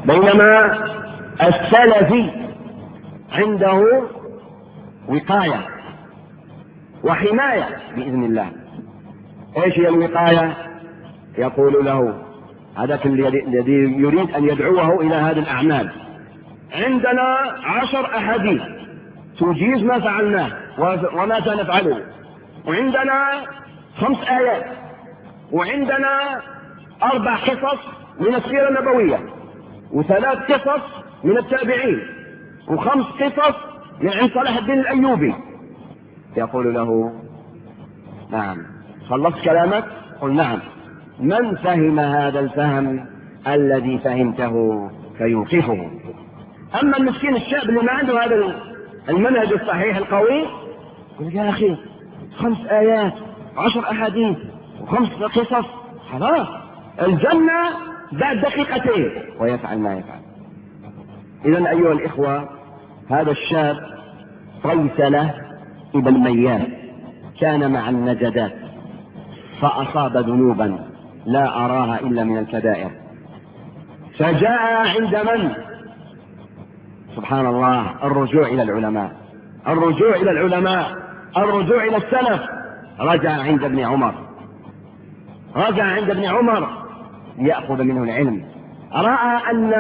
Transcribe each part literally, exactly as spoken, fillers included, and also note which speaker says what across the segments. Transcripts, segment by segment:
Speaker 1: بينما السلفي عنده وقاية وحماية بإذن الله. ايش هي الوقاية؟ يقول له هذاك الذي يريد أن يدعوه إلى هذه الأعمال: عندنا عشر أحاديث تجيز ما فعلناه وما سنفعله، وعندنا خمس آيات، وعندنا أربع قصص من السيرة النبوية، وثلاث قصص من التابعين، وخمس قصص من عند صلاح الدين الأيوبي. يقول له: نعم، خلصت كلامك؟ قل: نعم. من فهم هذا الفهم الذي فهمته فيوقفه. أما المسكين الشاب اللي ما عنده هذا المنهج الصحيح القوي يقول: يا أخي، خمس آيات، عشر أحاديث، وخمس قصص، خلاص الجنة بعد دقيقتين، ويفعل ما يفعل. إذن أيها الإخوة، هذا الشاب طيسلة ابن ميان كان مع النجدات فأصاب ذنوبا لا أراها إلا من الكبائر، فجاء عند من؟ سبحان الله، الرجوع إلى العلماء، الرجوع إلى العلماء، الرجوع إلى السلف. رجع عند ابن عمر، رجع عند ابن عمر ليأخذ منه العلم. رأى أن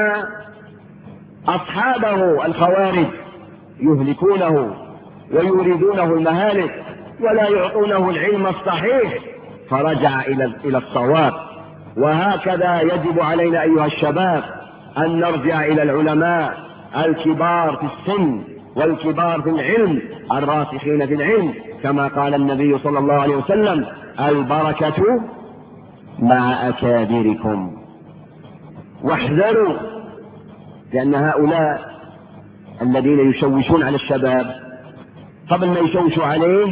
Speaker 1: أصحابه الخوارج يهلكونه ويريدونه المهالك ولا يعطونه العلم الصحيح، فرجع إلى الصواب. وهكذا يجب علينا أيها الشباب أن نرجع إلى العلماء الكبار في السن والكبار في العلم الراسخين في العلم، كما قال النبي صلى الله عليه وسلم: البركة مع أكابركم. واحذروا، لأن هؤلاء الذين يشوشون على الشباب قبل ما يشوشوا عليه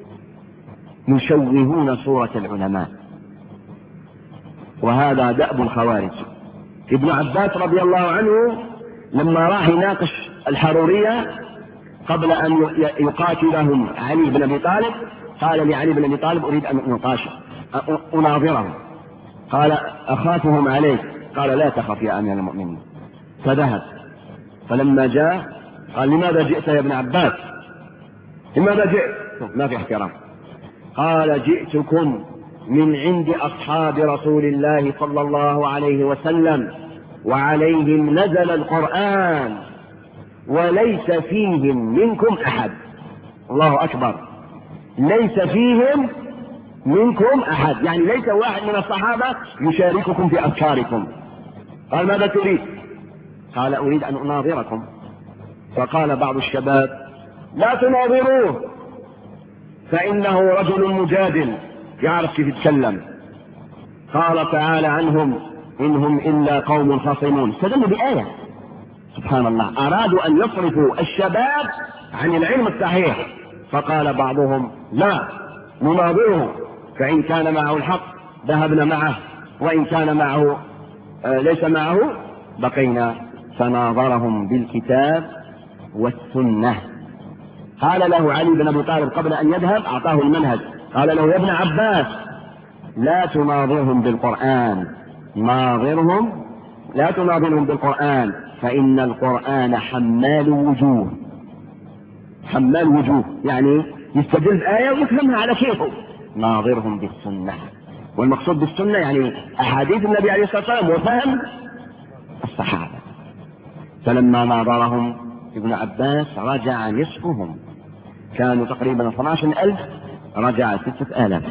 Speaker 1: يشوهون صورة العلماء، وهذا دأب الخوارج. ابن عباس رضي الله عنه لما راح يناقش الحرورية قبل أن يقاتلهم علي بن أبي طالب، قال لعلي بن أبي طالب: أريد أن أناقشه أناظرهم. قال: أخافهم عليك. قال: لا تخف يا أمير المؤمنين. فذهب، فلما جاء قال: لماذا جئت يا ابن عباس؟ لماذا جئت؟ ما في احترام. قال: جئتكم من عند أصحاب رسول الله صلى الله عليه وسلم وعليهم نزل القرآن وليس فيهم منكم أحد. الله أكبر، ليس فيهم منكم أحد، يعني ليس واحد من الصحابة يشارككم في أفكاركم. قال: ماذا تريد؟ قال: أريد أن أناظركم. فقال بعض الشباب: لا تناظروه، فإنه رجل مجادل يعرف كيف يتكلم. قال تعالى عنهم: إنهم إلا قوم خصمون. استدلوا بآية. سبحان الله، أرادوا أن يصرفوا الشباب عن العلم الصحيح. فقال بعضهم: لا، نناظره، فإن كان معه الحق ذهبنا معه، وإن كان معه آه ليس معه بقينا. فناظرهم بالكتاب والسنة. قال له علي بن أبي طالب قبل أن يذهب، أعطاه المنهج، قال له: يا ابن عباس، لا تناظرهم بالقرآن، ناظرهم لا تناظرهم بالقرآن، فإن القرآن حمال وجوه. حمال وجوه يعني يستدل بآية ويفهمها على كيفه. ناظرهم بالسنة، والمقصود بالسنة يعني أحاديث النبي عليه الصلاة والسلام وفهم الصحابة. فلما ناظرهم ابن عباس رجع نصفهم، كانوا تقريبا اثني عشر ألف، رجع ستة آلاف.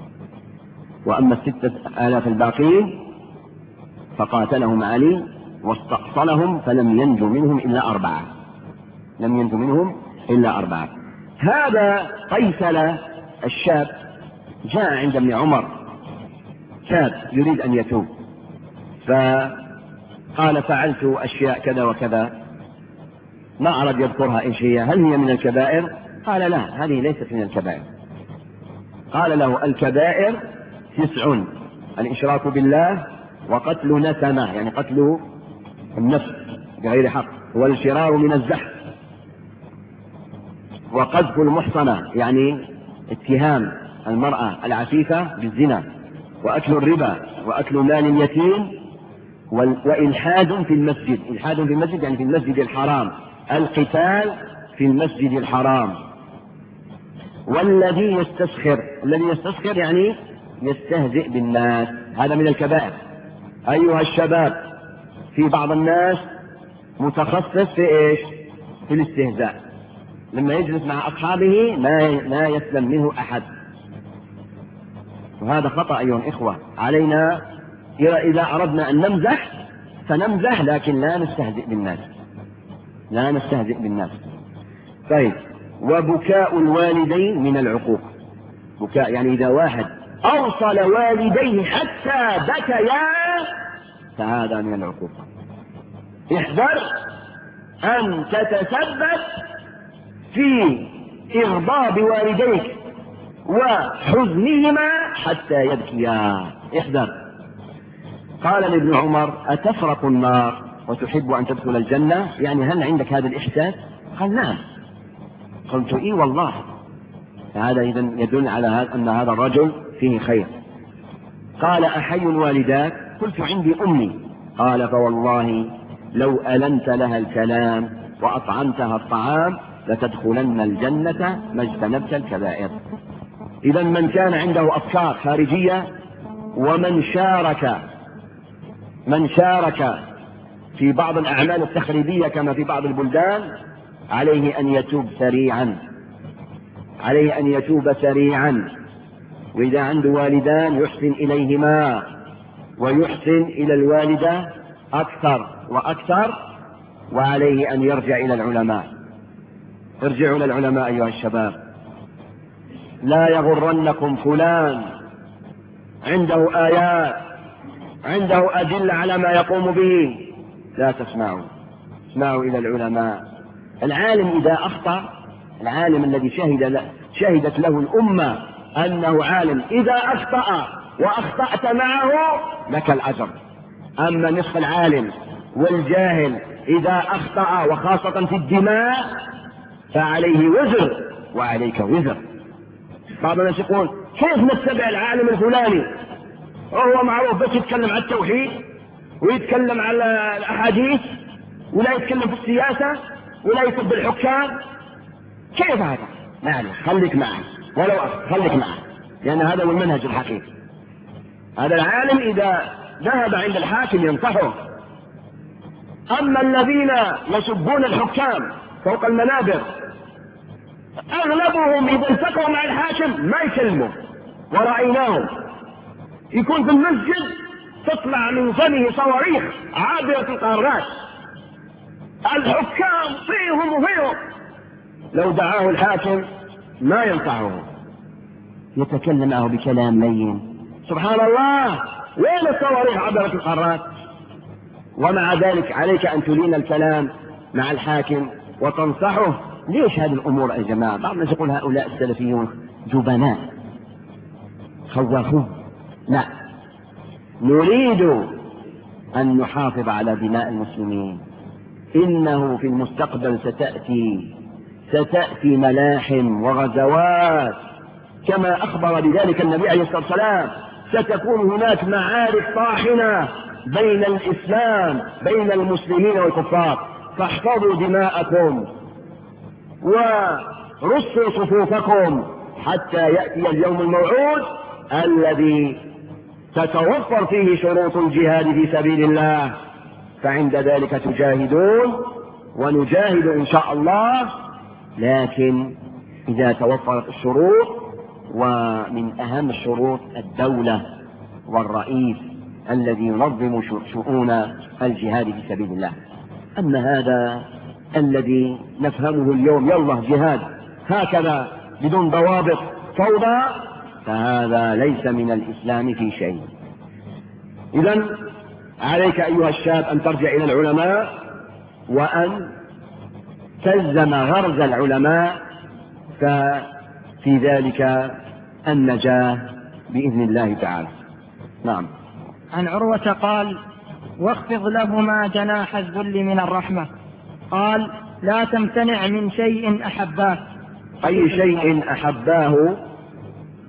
Speaker 1: وأما الستة آلاف الباقين فقاتلهم علي واستأصلهم، فلم ينجو منهم إلا أربعة، لم ينجو منهم إلا أربعة. هذا قيسل الشاب جاء عند ابن عمر، شاب يريد أن يتوب، فقال: فعلت أشياء كذا وكذا، ما أرد يذكرها إيش هي، هل هي من الكبائر؟ قال: لا، هذه ليست من الكبائر. قال له: الكبائر تسع: الإشراك بالله، وقتل نسمة يعني قتل النفس بغير حق، والفرار من الزحف، وقذف المحصنة يعني اتهام المرأة العفيفة بالزنا، وأكل الربا، وأكل مال اليتيم، وإلحاد في المسجد. إلحاد في المسجد يعني في المسجد الحرام، القتال في المسجد الحرام. والذي يستسخر، الذي يستسخر يعني يستهزئ بالناس، هذا من الكبائر. أيها الشباب، في بعض الناس متخصص في إيش؟ في الاستهزاء، لما يجلس مع أصحابه ما لا يسلم منه أحد، وهذا خطأ أيها الإخوة. علينا إذا أردنا أن نمزح فنمزح، لكن لا نستهزئ بالناس، لا نستهزئ بالناس. طيب، وبكاء الوالدين من العقوق. بكاء يعني إذا واحد أوصل والديه حتى بكيا فهذا من العقوق. احذر أن تتسبب في إغضاب والديك وحزنهما حتى يبكيا، احذر. قال لابن عمر: أتفرق النار وتحب أن تدخل الجنة؟ يعني هل عندك هذا الإحساس؟ قال: نعم. قلت: إيه والله. فهذا إذن يدل على هذا أن هذا الرجل فيه خير. قال: أحي الوالدات؟ قلت: عندي أمي. قال: فوالله لو ألنت لها الكلام وأطعمتها الطعام لتدخلن الجنة ما اجتنبت الكبائر. إذا من كان عنده أفكار خارجية ومن شارك من شارك في بعض الأعمال التخريبية كما في بعض البلدان عليه أن يتوب سريعا، عليه أن يتوب سريعا. وإذا عنده والدان يحسن إليهما ويحسن إلى الوالدة أكثر وأكثر، وعليه أن يرجع إلى العلماء. ارجعوا إلى العلماء أيها الشباب. لا يغرنكم فلان عنده آيات، عنده أدلة على ما يقوم به، لا تسمعوا، اسمعوا إلى العلماء. العالم إذا أخطأ، العالم الذي شهد له شهدت له الأمة أنه عالم، إذا أخطأ وأخطأت معه لك الأجر. أما نصف العالم والجاهل إذا أخطأ وخاصة في الدماء فعليه وزر وعليك وزر. بعض الناس يقول: كيف نتبع العالم الفلاني وهو معروف بس يتكلم عن التوحيد ويتكلم على الأحاديث ولا يتكلم في السياسة ولا يسب الحكام؟ كيف هذا؟ يعني خليك معه ولو أخذ، خليك معه، لأن هذا هو المنهج الحقيقي. هذا العالم إذا ذهب عند الحاكم ينصحه. أما الذين يسبون الحكام فوق المنابر أغلبهم إذا التقوا مع الحاكم ما يكلموا، ورأيناهم يكون في المسجد تطلع من فمه صواريخ عابرة القارات، الحكام فيهم وفيهم. لو دعاه الحاكم ما ينفعه، يتكلم معه بكلام لين. سبحان الله، وين الصواريخ عبرت القارات؟ ومع ذلك عليك أن تلين الكلام مع الحاكم وتنصحه. ليش هذه الأمور يا جماعة؟ بعض الناس يقول هؤلاء السلفيون جبناء خوافون. لا، نريد أن نحافظ على دماء المسلمين. إنه في المستقبل ستأتي ستأتي ملاحم وغزوات كما أخبر بذلك النبي عليه الصلاة والسلام. ستكون هناك معارك طاحنة بين الإسلام بين المسلمين والكفار، فاحفظوا دماءكم ورصوا صفوفكم حتى يأتي اليوم الموعود الذي تتوفر فيه شروط الجهاد في سبيل الله، فعند ذلك تجاهدون ونجاهد إن شاء الله. لكن إذا توفرت الشروط، ومن أهم الشروط الدولة والرئيس الذي ينظم شؤون الجهاد في سبيل الله. أما هذا الذي نفهمه اليوم، يلا جهاد هكذا بدون ضوابط، فوضى، فهذا ليس من الإسلام في شيء. إذن عليك أيها الشاب أن ترجع إلى العلماء وأن تلزم غرز العلماء، ففي ذلك النجاة بإذن الله تعالى. نعم.
Speaker 2: عن عروة قال: واخفض لهما جناح الذل من الرحمة. قال: لا تمتنع من شيء أحباه.
Speaker 1: أي شيء أحباه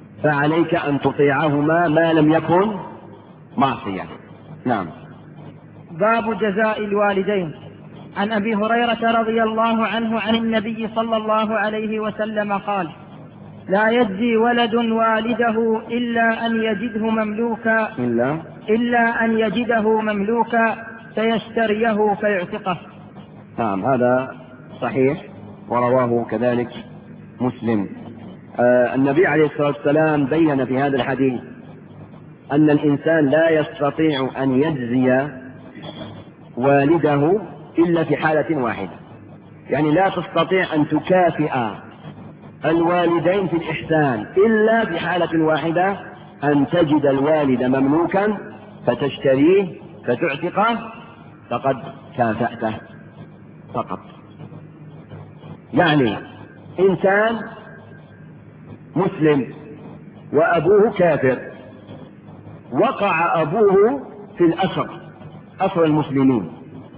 Speaker 1: فعليك أن تطيعهما ما لم يكن معصية. نعم.
Speaker 2: باب جزاء الوالدين. عن أبي هريرة رضي الله عنه عن النبي صلى الله عليه وسلم قال: لا يجزي ولد والده إلا أن يجده مملوكا
Speaker 1: إلا,
Speaker 2: إلا أن يجده مملوكا فيشتريه فيعتقه.
Speaker 1: نعم، هذا صحيح ورواه كذلك مسلم. آه النبي عليه الصلاة والسلام بين في هذا الحديث أن الإنسان لا يستطيع أن يجزي والده إلا في حالة واحدة، يعني لا تستطيع أن تكافئ الوالدين في الإحسان إلا في حالة واحدة، أن تجد الوالد مملوكا فتشتريه فتعتقه فقد كافأته فقط. يعني إنسان مسلم وأبوه كافر، وقع أبوه في الأسر، أسر المسلمين،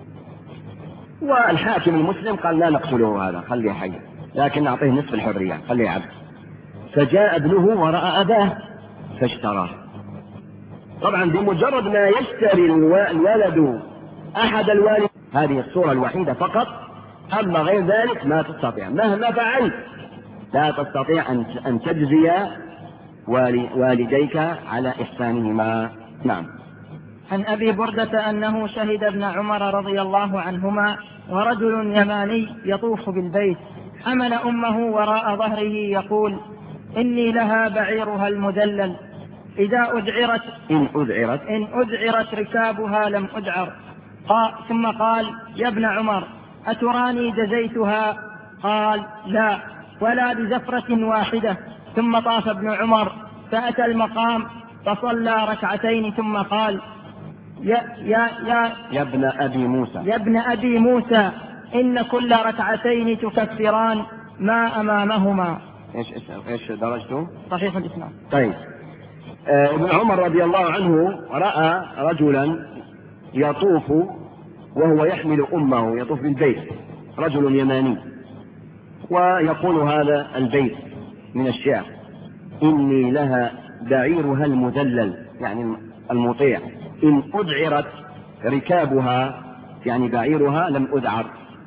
Speaker 1: والحاكم المسلم قال لا نقتله هذا، خليه حي، لكن نعطيه نصف الحرية، خليه عبد. فجاء ابنه ورأى أباه فاشتراه. طبعا بمجرد ما يشتري الولد أحد الوالد، هذه الصورة الوحيدة فقط، أما غير ذلك ما تستطيع مهما فعلت لا تستطيع أن تجزي والديك على إحسانهما. نعم.
Speaker 2: عن أبي بردة أنه شهد ابن عمر رضي الله عنهما ورجل يماني يطوف بالبيت حمل أمه وراء ظهره يقول: إني لها بعيرها المدلل إذا أذعرت
Speaker 1: إن أذعرت
Speaker 2: إن أذعرت ركابها لم أذعر. قال ثم قال: يا ابن عمر أتراني جزيتها؟ قال: لا، ولا بزفرة واحدة. ثم طاف ابن عمر فأتى المقام فصلى ركعتين ثم قال: يا, يا, يا,
Speaker 1: يا ابن أبي موسى
Speaker 2: يا ابن أبي موسى إن كل ركعتين تكفران ما أمامهما.
Speaker 1: إيش إيش درجته؟
Speaker 2: صحيح الإسلام.
Speaker 1: طيب. آه ابن عمر رضي الله عنه رأى رجلا يطوف وهو يحمل أمه، يطوف بالبيت، رجل يماني، ويقول هذا البيت من الشعر: إني لها بعيرها المدلل، يعني المطيع، إن أذعرت ركابها، يعني بعيرها لم أذعر،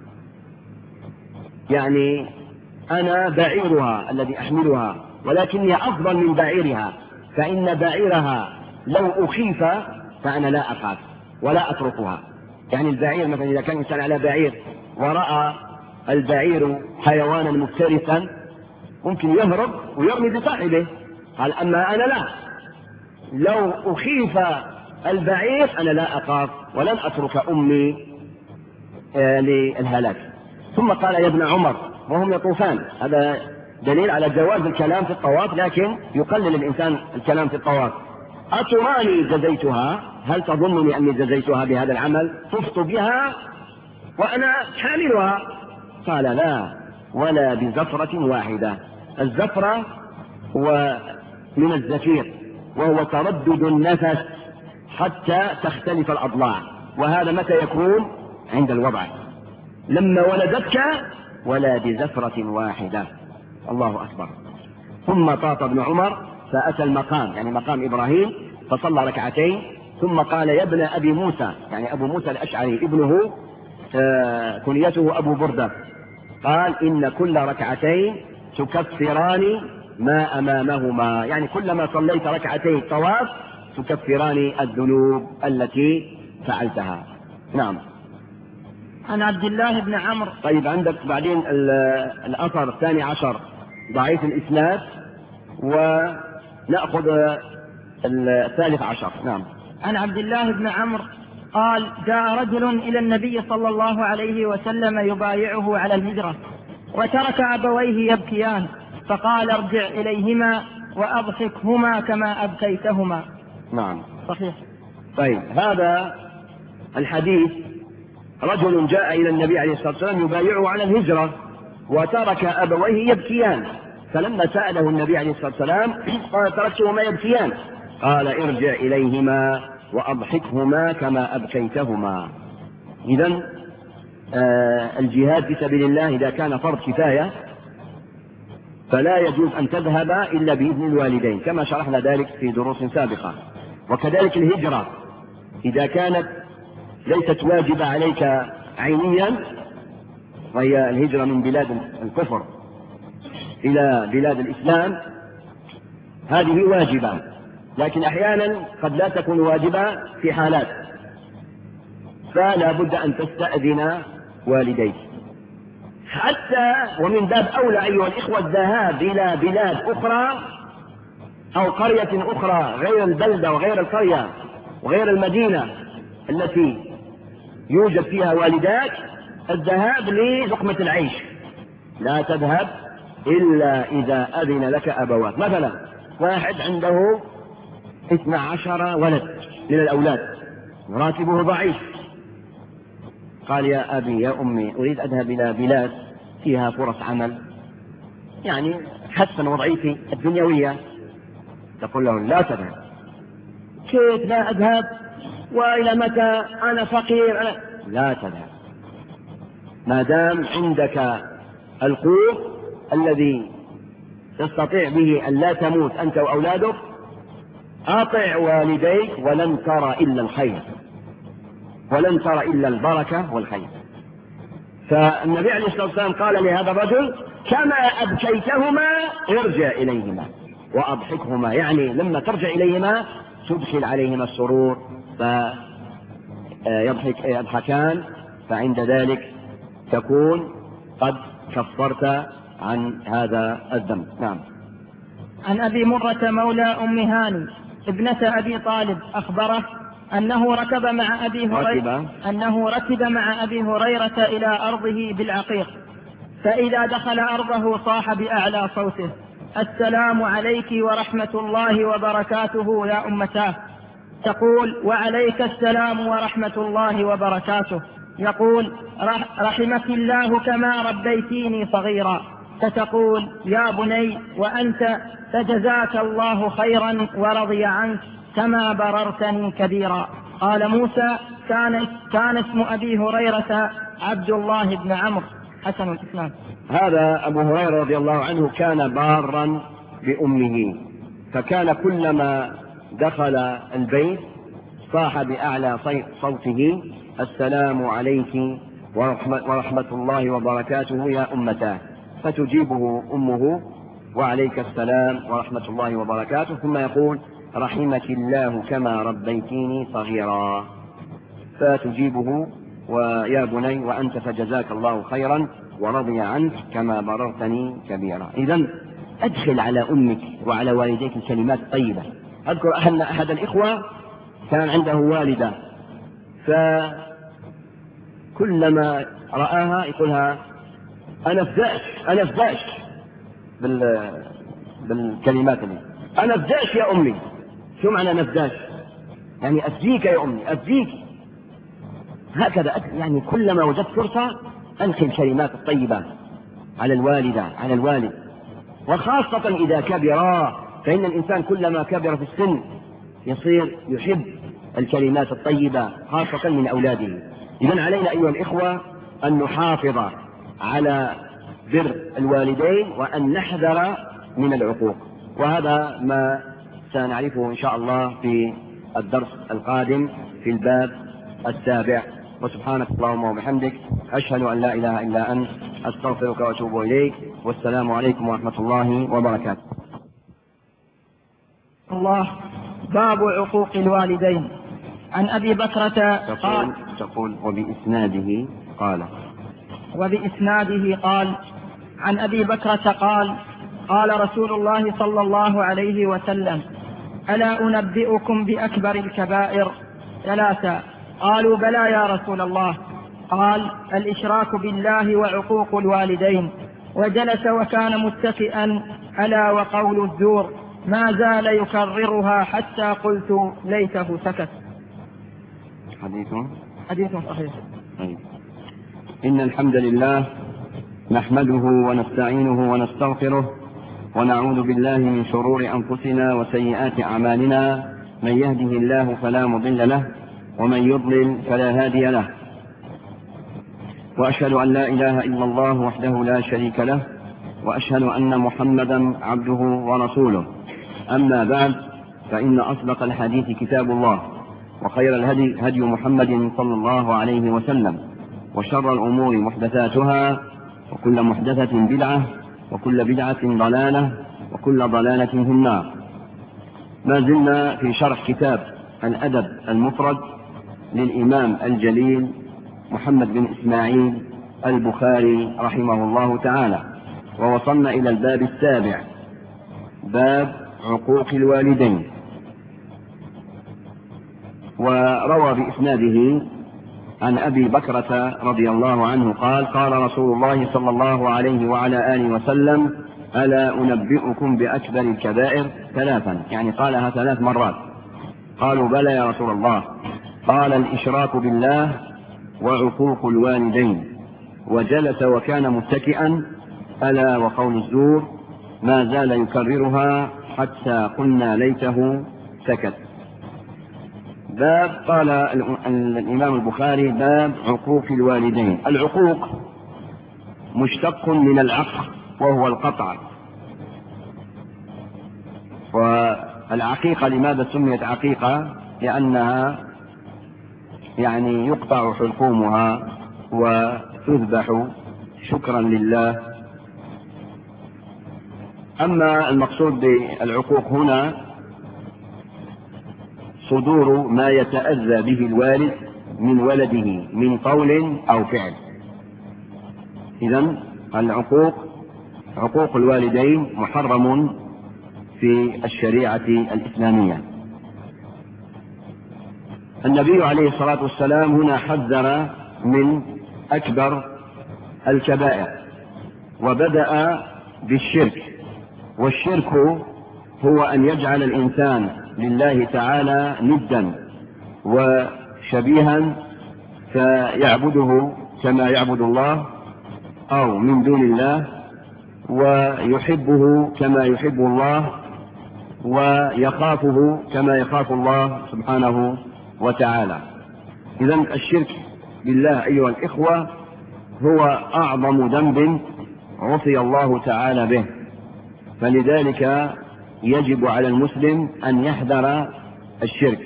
Speaker 1: يعني أنا بعيرها الذي أحملها، ولكني أفضل من بعيرها، فإن بعيرها لو أخيف فأنا لا أخاف ولا أتركها. يعني البعير مثلا إذا كان إنسان على بعير ورأى البعير حيوانا مفترسا ممكن يهرب ويرمي بصاحبه، قال: أما أنا لا، لو أخيف البعير أنا لا أخاف ولن أترك أمي آه للهلاك. ثم قال: يا ابن عمر، وهم يطوفان، هذا دليل على جواز الكلام في الطواف، لكن يقلل الإنسان الكلام في الطواف. أتراني جزيتها؟ هل تظنني أني جزيتها بهذا العمل؟ طفت بها وأنا حاملها. قال: لا، ولا بزفرة واحدة. الزفرة هو من الزفير، وهو تردد النفس حتى تختلف الأضلاع، وهذا متى يكون؟ عند الوضع. لما ولدتك ولا بزفرة واحدة. الله أكبر. ثم طاف ابن عمر فأتى المقام، يعني مقام إبراهيم، فصلى ركعتين ثم قال: يا ابن أبي موسى، يعني أبو موسى الأشعري ابنه آه كنيته أبو بردة، قال: إن كل ركعتين تكفران ما أمامهما، يعني كلما صليت ركعتين طواف تكفران الذنوب التي فعلتها. نعم.
Speaker 2: عن عبد الله بن عمرو.
Speaker 1: طيب، عندك بعدين الأثر الثاني عشر ضعيف الإسناد، ونأخذ الثالث عشر. نعم.
Speaker 2: عن عبد الله بن عمرو قال: جاء رجل إلى النبي صلى الله عليه وسلم يبايعه على الهجرة، وترك أبويه يبكيان، فقال: ارجع إليهما وأضحكهما كما أبكيتهما.
Speaker 1: نعم.
Speaker 2: صحيح.
Speaker 1: طيب، هذا الحديث رجل جاء إلى النبي عليه الصلاة والسلام يبايعه على الهجرة وترك أبويه يبكيان، فلما سأله النبي عليه الصلاة والسلام قال: تركتهما يبكيان. قال: ارجع إليهما وأضحكهما كما أبكيتهما. إذن آه الجهاد في سبيل الله إذا كان فرض كفاية فلا يجوز أن تذهب إلا بإذن الوالدين، كما شرحنا ذلك في دروس سابقة. وكذلك الهجرة إذا كانت ليست واجبة عليك عينيا، وهي الهجرة من بلاد الكفر إلى بلاد الإسلام، هذه واجبة، لكن أحيانا قد لا تكون واجبة في حالات، فلا بد أن تستأذن والديك. حتى ومن باب أولى أيها الإخوة الذهاب إلى بلاد أخرى أو قرية أخرى غير البلدة وغير القرية وغير المدينة التي يوجد فيها والداك، الذهاب للقمة العيش، لا تذهب إلا إذا أذن لك أبواك. مثلا واحد عنده اثنى عشر ولد من الأولاد وراتبه ضعيف، قال يا أبي يا أمي أريد أذهب إلى بلاد فيها فرص عمل، يعني حسن وضعيفي الدنيوية، تقول له لا تذهب. كيف لا أذهب وإلى متى أنا فقير؟ أنا لا تذهب ما دام عندك القوت الذي تستطيع به أن لا تموت أنت وأولادك، أطع والديك ولن ترى إلا الخير، ولن ترى إلا البركة والخير. فالنبي عليه الصلاة والسلام قال لهذا الرجل كما أبكيتهما ارجع إليهما وأضحكهما، يعني لما ترجع إليهما تدخل عليهما السرور فيضحك يضحكان، فعند ذلك تكون قد كفرت عن هذا الذنب. نعم.
Speaker 2: عن أبي مرة مولى أم هاني ابنة أبي طالب أخبره أنه ركب مع أبي هريرة أنه ركب مع أبي هريرة إلى أرضه بالعقيق، فإذا دخل أرضه صاح بأعلى صوته السلام عليك ورحمة الله وبركاته يا أمتاه، تقول وعليك السلام ورحمة الله وبركاته، يقول رحمك الله كما ربيتيني صغيرا، فتقول يا بني وأنت فجزاك الله خيرا ورضي عنك كما بررتني كبيرا. قال موسى كان, كان اسم أبي هريرة عبد الله بن عمرو حسن الإسلام.
Speaker 1: هذا أبو هريرة رضي الله عنه كان بارا بأمه، فكان كلما دخل البيت صاح بأعلى صوته السلام عليك ورحمة الله وبركاته يا أمتاه، فتجيبه أمه وعليك السلام ورحمة الله وبركاته، ثم يقول رحمك الله كما ربيتيني صغيرا، فتجيبه ويا بني وأنت فجزاك الله خيرا ورضي عنك كما بررتني كبيرا. إذن أدخل على أمك وعلى والديك الكلمات الطيبة. أذكر أحد أحد الإخوة كان عنده والدة، فكلما رآها يقولها أنا فداك أنا فداك بال... بالكلمات دي، أنا فداك يا أمي. شو معنى أنا فداك؟ يعني أفديك يا أمي أفديك، هكذا يعني كلما وجدت فرصة ألقي الكلمات الطيبة على الوالدة على الوالد، وخاصة إذا كبرا، فإن الإنسان كلما كبر في السن يصير يحب الكلمات الطيبة خاصة من أولاده. إذن علينا أيها الإخوة أن نحافظ على بر الوالدين وأن نحذر من العقوق، وهذا ما سنعرفه إن شاء الله في الدرس القادم في الباب السابع. وسبحانك اللهم وبحمدك أشهد أن لا إله إلا أنت أستغفرك وأتوب إليك، والسلام عليكم ورحمة الله وبركاته.
Speaker 2: الله. باب عقوق الوالدين. عن أبي بكرة قال
Speaker 1: تقول وبإسناده قال
Speaker 2: وبإسناده قال عن أبي بكرة قال قال رسول الله صلى الله عليه وسلم ألا أنبئكم بأكبر الكبائر؟ ثلاثة. قالوا بلى يا رسول الله. قال الإشراك بالله وعقوق الوالدين. وجلس وكان متكئا ألا وقول الزور، ما زال يكررها حتى قلت ليته سكت.
Speaker 1: حديث
Speaker 2: حديث صحيح.
Speaker 1: طيب. إن الحمد لله نحمده ونستعينه ونستغفره ونعوذ بالله من شرور أنفسنا وسيئات أعمالنا، من يهده الله فلا مضل له ومن يضلل فلا هادي له، وأشهد أن لا إله إلا الله وحده لا شريك له، وأشهد أن محمدا عبده ورسوله. أما بعد، فإن أصدق الحديث كتاب الله، وخير الهدي هدي محمد صلى الله عليه وسلم، وشر الأمور محدثاتها، وكل محدثة بدعة، وكل بدعة ضلالة، وكل ضلالة في النار. ما زلنا في شرح كتاب الأدب المفرد للإمام الجليل محمد بن إسماعيل البخاري رحمه الله تعالى، ووصلنا إلى الباب السابع، باب عقوق الوالدين. وروى بإسناده عن أبي بكرة رضي الله عنه قال: قال رسول الله صلى الله عليه وعلى آله وسلم: ألا أنبئكم بأكبر الكبائر؟ ثلاثا، يعني قالها ثلاث مرات. قالوا: بلى يا رسول الله. قال: الإشراك بالله وعقوق الوالدين. وجلس وكان متكئا: ألا وقول الزور. ما زال يكررها حتى قلنا ليته سكت. باب، قال الإمام البخاري: باب عقوق الوالدين. العقوق مشتق من العق وهو القطع. والعقيقة لماذا سميت عقيقة؟ لأنها يعني يقطع حلقومها وتذبح شكرا لله. أما المقصود بالعقوق هنا صدور ما يتأذى به الوالد من ولده من قول أو فعل. إذن العقوق عقوق الوالدين محرم في الشريعة الإسلامية. النبي عليه الصلاة والسلام هنا حذر من أكبر الكبائر، وبدأ بالشرك. والشرك هو أن يجعل الإنسان لله تعالى ندا وشبيها فيعبده كما يعبد الله أو من دون الله، ويحبه كما يحب الله، ويخافه كما يخاف الله سبحانه وتعالى. إذن الشرك بالله أيها الإخوة هو أعظم ذنب عصي الله تعالى به، فلذلك يجب على المسلم أن يحذر الشرك،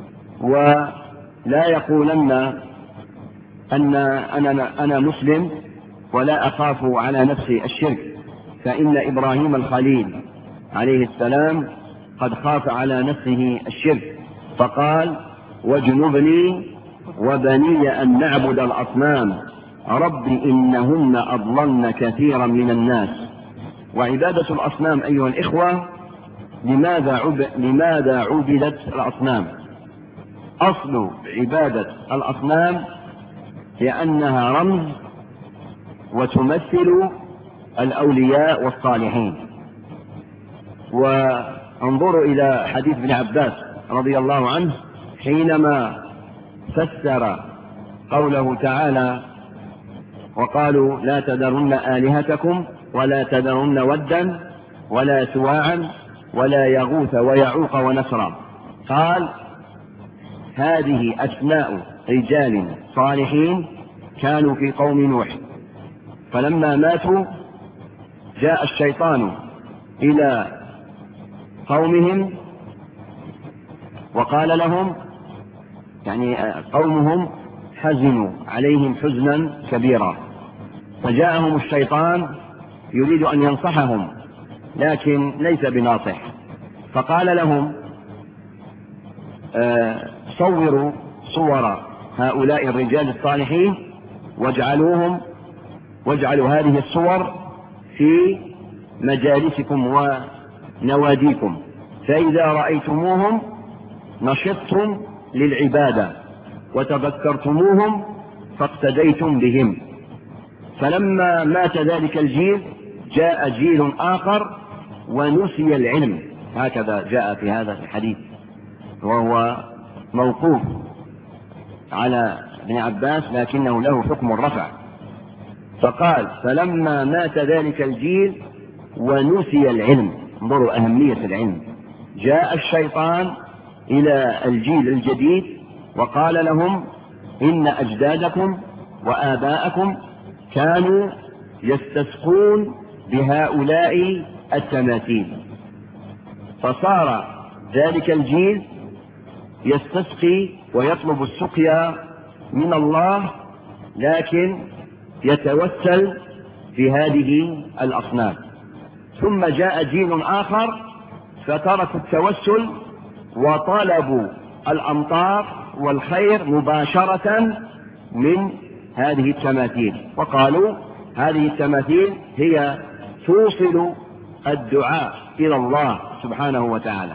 Speaker 1: ولا يقولن أن أنا, أنا مسلم ولا أخاف على نفسي الشرك، فإن إبراهيم الخليل عليه السلام قد خاف على نفسه الشرك فقال: واجنبني وبني أن نعبد الأصنام رب إنهن أضللن كثيرا من الناس. وعبادة الأصنام أيها الإخوة، لماذا عب... لماذا عبدت الأصنام؟ أصل عبادة الأصنام لأنها رمز وتمثل الأولياء والصالحين. وانظروا إلى حديث ابن عباس رضي الله عنه حينما فسر قوله تعالى: وقالوا لا تذرن آلهتكم ولا تذرن ودا ولا سواعا ولا يغوث ويعوق ونسرا. قال: هذه أسماء رجال صالحين كانوا في قوم نوح، فلما ماتوا جاء الشيطان إلى قومهم وقال لهم، يعني قومهم حزنوا عليهم حزنا كبيرا، فجاءهم الشيطان يريد أن ينصحهم لكن ليس بناصح، فقال لهم: آه صوروا صور هؤلاء الرجال الصالحين واجعلوهم واجعلوا هذه الصور في مجالسكم ونواديكم، فإذا رأيتموهم نشطتم للعبادة وتذكرتموهم فاقتديتم بهم. فلما مات ذلك الجيل جاء جيل آخر ونسي العلم. هكذا جاء في هذا الحديث، وهو موقوف على ابن عباس لكنه له حكم الرفع. فقال: فلما مات ذلك الجيل ونسي العلم. انظروا أهمية العلم. جاء الشيطان إلى الجيل الجديد وقال لهم: إن أجدادكم وآباءكم كانوا يستسقون بهؤلاء التماثيل. فصار ذلك الجيل يستسقي ويطلب السقيا من الله، لكن يتوسل في هذه الأصنام. ثم جاء جيل آخر فتركوا التوسل وطلبوا الأمطار والخير مباشرة من هذه التماثيل، وقالوا هذه التماثيل هي توصل الدعاء إلى الله سبحانه وتعالى.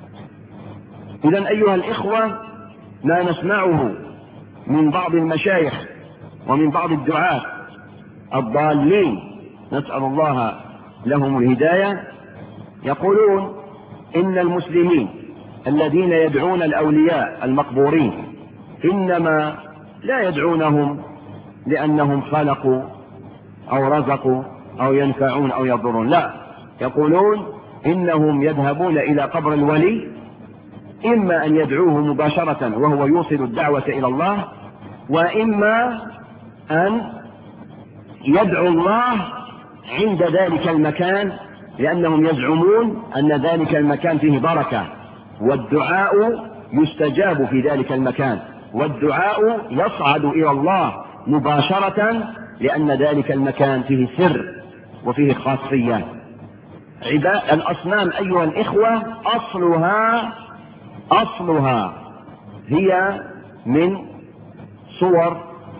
Speaker 1: إذن أيها الإخوة، ما نسمعه من بعض المشايخ ومن بعض الدعاة الضالين، نسأل الله لهم الهداية، يقولون إن المسلمين الذين يدعون الأولياء المقبورين إنما لا يدعونهم لأنهم خلقوا أو رزقوا أو ينفعون أو يضرون، لا، يقولون إنهم يذهبون إلى قبر الولي إما أن يدعوه مباشرة وهو يوصل الدعوة إلى الله، وإما أن يدعو الله عند ذلك المكان، لأنهم يزعمون أن ذلك المكان فيه بركة، والدعاء يستجاب في ذلك المكان، والدعاء يصعد إلى الله مباشرة، لأن ذلك المكان فيه سر وفيه خاصية. عباء الأصنام أيها الإخوة أصلها أصلها هي من صور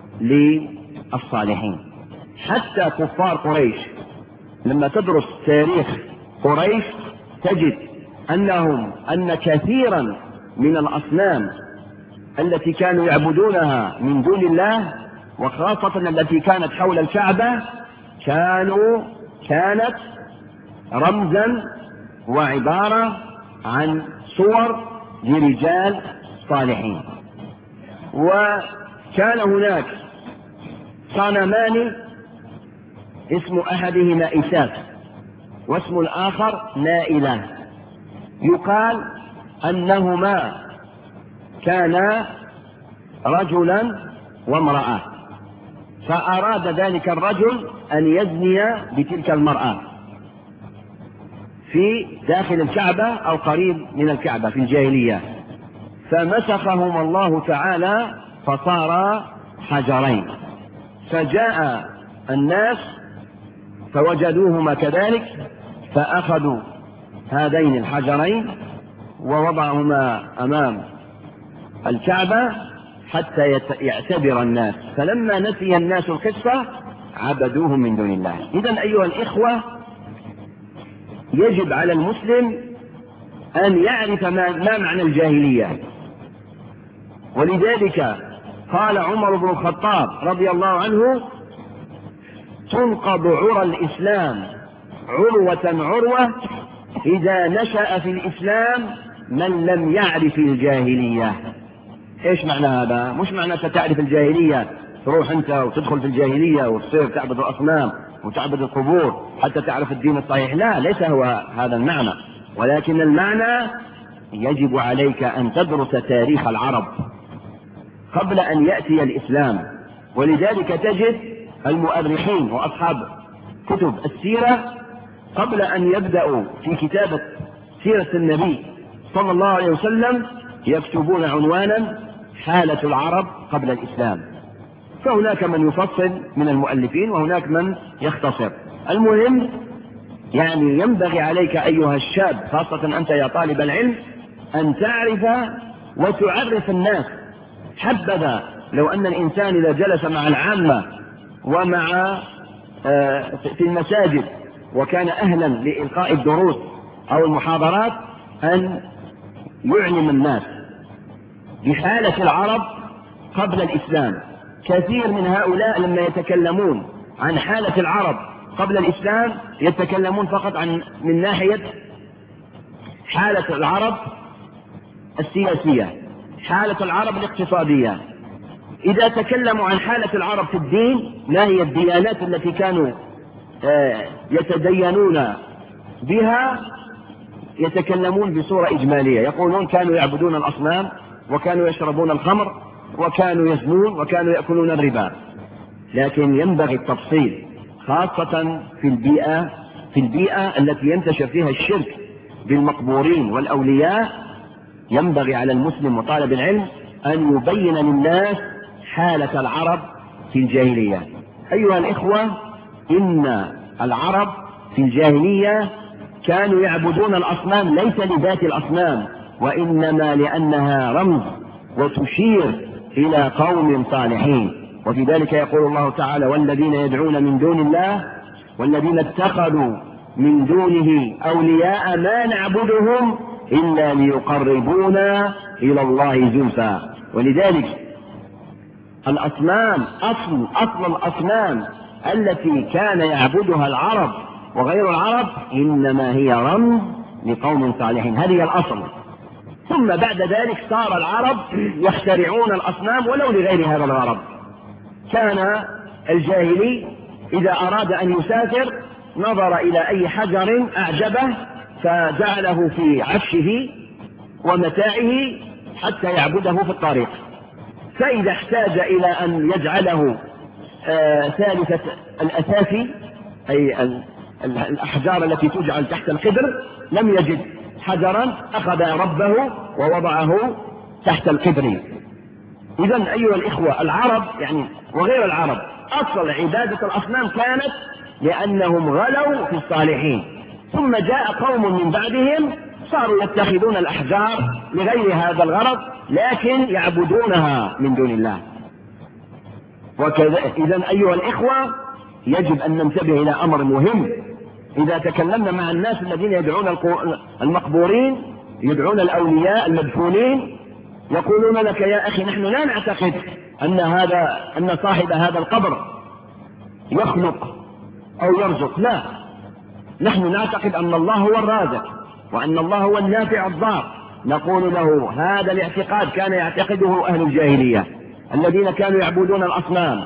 Speaker 1: للصالحين. حتى كفار قريش لما تدرس تاريخ قريش تجد أنهم أن كثيرا من الأصنام التي كانوا يعبدونها من دون الله، وخاصة التي كانت حول الكعبة، كانوا كانت رمزا وعبارة عن صور لرجال صالحين. وكان هناك صنمان اسم أحدهما إساف واسم الآخر نائلة، يقال أنهما كانا رجلا وامرأة، فأراد ذلك الرجل أن يزني بتلك المرأة في داخل الكعبة أو قريب من الكعبة في الجاهلية، فمسخهما الله تعالى فصار حجرين، فجاء الناس فوجدوهما كذلك، فأخذوا هذين الحجرين ووضعهما أمام الكعبة حتى يعتبر الناس، فلما نسي الناس القصة عبدوهم من دون الله. إذن أيها الإخوة، يجب على المسلم أن يعرف ما, ما معنى الجاهلية، ولذلك قال عمر بن الخطاب رضي الله عنه: تنقض عرى الإسلام عروة عروة إذا نشأ في الإسلام من لم يعرف الجاهلية. إيش معنى هذا؟ مش معنى تعرف الجاهلية تروح أنت وتدخل في الجاهلية وتصير تعبد الأصنام وتعبد القبور حتى تعرف الدين الصحيح، لا، ليس هو هذا المعنى، ولكن المعنى يجب عليك أن تدرس تاريخ العرب قبل أن يأتي الإسلام. ولذلك تجد المؤرخين وأصحاب كتب السيرة قبل أن يبدأوا في كتابة سيرة النبي صلى الله عليه وسلم يكتبون عنوانا: حالة العرب قبل الإسلام. فهناك من يفصل من المؤلفين وهناك من يختصر. المهم يعني ينبغي عليك أيها الشاب، خاصة أنت يا طالب العلم، أن تعرف وتعرف الناس. حبذا لو أن الإنسان إذا جلس مع العامة ومع في المساجد وكان أهلا لإلقاء الدروس أو المحاضرات أن يعلم الناس بحالة العرب قبل الإسلام. كثير من هؤلاء لما يتكلمون عن حالة العرب قبل الإسلام يتكلمون فقط عن من ناحية حالة العرب السياسية، حالة العرب الاقتصادية. إذا تكلموا عن حالة العرب في الدين، ما هي الديانات التي كانوا يتدينون بها، يتكلمون بصورة إجمالية، يقولون كانوا يعبدون الأصنام وكانوا يشربون الخمر وكانوا يزنون وكانوا يأكلون الربا. لكن ينبغي التفصيل، خاصة في البيئة في البيئة التي ينتشر فيها الشرك بالمقبورين والأولياء، ينبغي على المسلم وطالب العلم أن يبين للناس حالة العرب في الجاهلية. أيها الإخوة، إن العرب في الجاهلية كانوا يعبدون الأصنام ليس لذات الأصنام، وإنما لأنها رمز وتشير إلى قوم صالحين. وفي ذلك يقول الله تعالى: والذين يدعون من دون الله والذين اتخذوا من دونه أولياء ما نعبدهم إلا ليقربونا إلى الله زلفى. ولذلك الأصنام أصل أصل الأصنام التي كان يعبدها العرب وغير العرب إنما هي رمز لقوم صالحين، هذه الأصل. ثم بعد ذلك صار العرب يخترعون الأصنام ولو لغير هذا الغرض. كان الجاهلي إذا أراد أن يسافر نظر إلى أي حجر أعجبه فجعله في عفشه ومتاعه حتى يعبده في الطريق، فإذا احتاج إلى أن يجعله آه ثالثة الأساسي أي الأحجار التي تجعل تحت القدر لم يجد حجرا أخذ ربه ووضعه تحت القدر. إذن أيها الإخوة، العرب يعني وغير العرب أصل عبادة الأصنام كانت لأنهم غلوا في الصالحين، ثم جاء قوم من بعدهم صاروا يتخذون الأحجار لغير هذا الغرض لكن يعبدونها من دون الله. وكذا إذن أيها الإخوة يجب أن ننتبه إلى أمر مهم. إذا تكلمنا مع الناس الذين يدعون المقبورين يدعون الأولياء المدفونين يقولون لك: يا أخي نحن لا نعتقد أن هذا أن صاحب هذا القبر يخلق أو يرزق، لا، نحن نعتقد أن الله هو الرازق وأن الله هو النافع الضار. نقول له: هذا الاعتقاد كان يعتقده أهل الجاهلية الذين كانوا يعبدون الأصنام،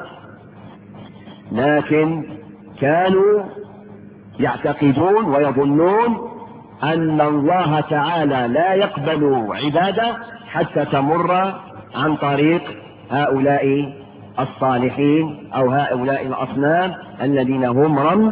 Speaker 1: لكن كانوا يعتقدون ويظنون أن الله تعالى لا يقبل عبادة حتى تمر عن طريق هؤلاء الصالحين أو هؤلاء الأصنام الذين هم رمز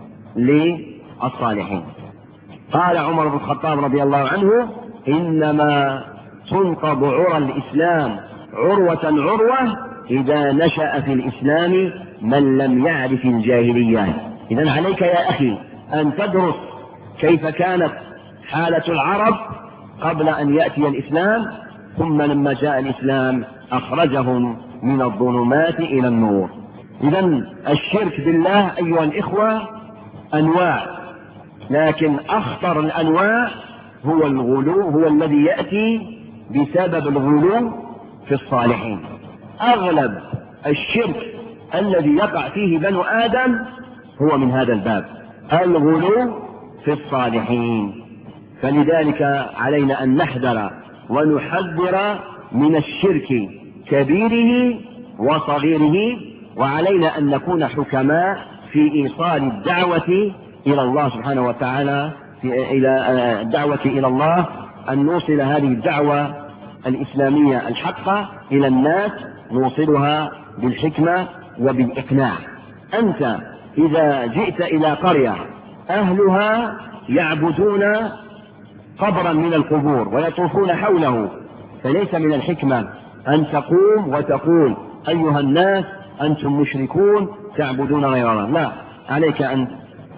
Speaker 1: للصالحين. قال عمر بن الخطاب رضي الله عنه: إنما تنقض عرى الإسلام عروة عروة إذا نشأ في الإسلام من لم يعرف الجاهلية. إذن عليك يا أخي أن تدرس كيف كانت حالة العرب قبل أن يأتي الإسلام، ثم لما جاء الإسلام أخرجهم من الظلمات إلى النور. إذن الشرك بالله أيها الإخوة أنواع، لكن أخطر الأنواع هو الغلو، هو الذي يأتي بسبب الغلو في الصالحين. أغلب الشرك الذي يقع فيه بنو آدم هو من هذا الباب، الغلو في الصالحين. فلذلك علينا أن نحذر ونحذر من الشرك كبيره وصغيره، وعلينا أن نكون حكماء في إيصال الدعوة إلى الله سبحانه وتعالى، في إلى الدعوة إلى الله، أن نوصل هذه الدعوة الإسلامية الحقة إلى الناس، نوصلها بالحكمة وبالإقناع. أنت إذا جئت إلى قرية أهلها يعبدون قبرا من القبور ويطوفون حوله، فليس من الحكمة أن تقوم وتقول: أيها الناس أنتم مشركون تعبدون غير الله. لا، عليك أن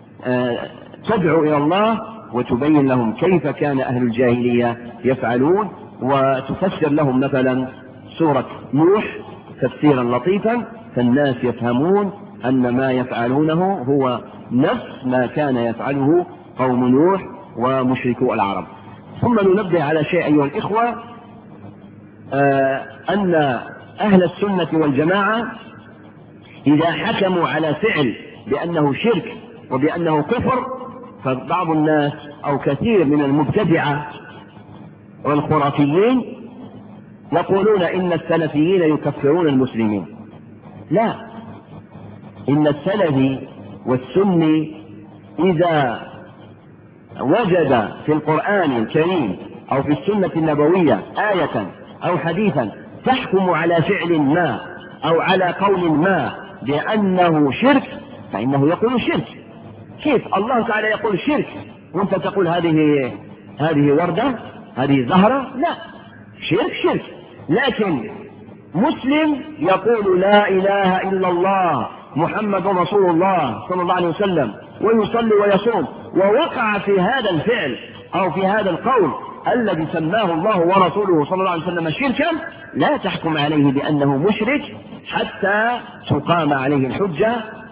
Speaker 1: تدعو إلى الله وتبين لهم كيف كان أهل الجاهلية يفعلون، وتفسر لهم مثلا سورة نوح تفسيرا لطيفا، فالناس يفهمون أن ما يفعلونه هو نفس ما كان يفعله قوم نوح ومشركو العرب. ثم ننبه على شيء أيها الإخوة، آه أن أهل السنة والجماعة إذا حكموا على فعل بأنه شرك وبأنه كفر، فبعض الناس أو كثير من المبتدعة والخرافيين يقولون إن السلفيين يكفرون المسلمين. لا، إن السلفي والسني إذا وجد في القرآن الكريم أو في السنة النبوية آية أو حديثا تحكم على فعل ما أو على قول ما بأنه شرك فإنه يقول شرك. كيف الله تعالى يقول شرك وأنت تقول هذه هذه وردة؟ هذه زهرة؟ لا، شرك شرك. لكن مسلم يقول لا إله إلا الله محمد رسول الله صلى الله عليه وسلم ويصلي ويصوم، ووقع في هذا الفعل أو في هذا القول الذي سماه الله ورسوله صلى الله عليه وسلم شركا، لا تحكم عليه بأنه مشرك حتى تقام عليه الحجة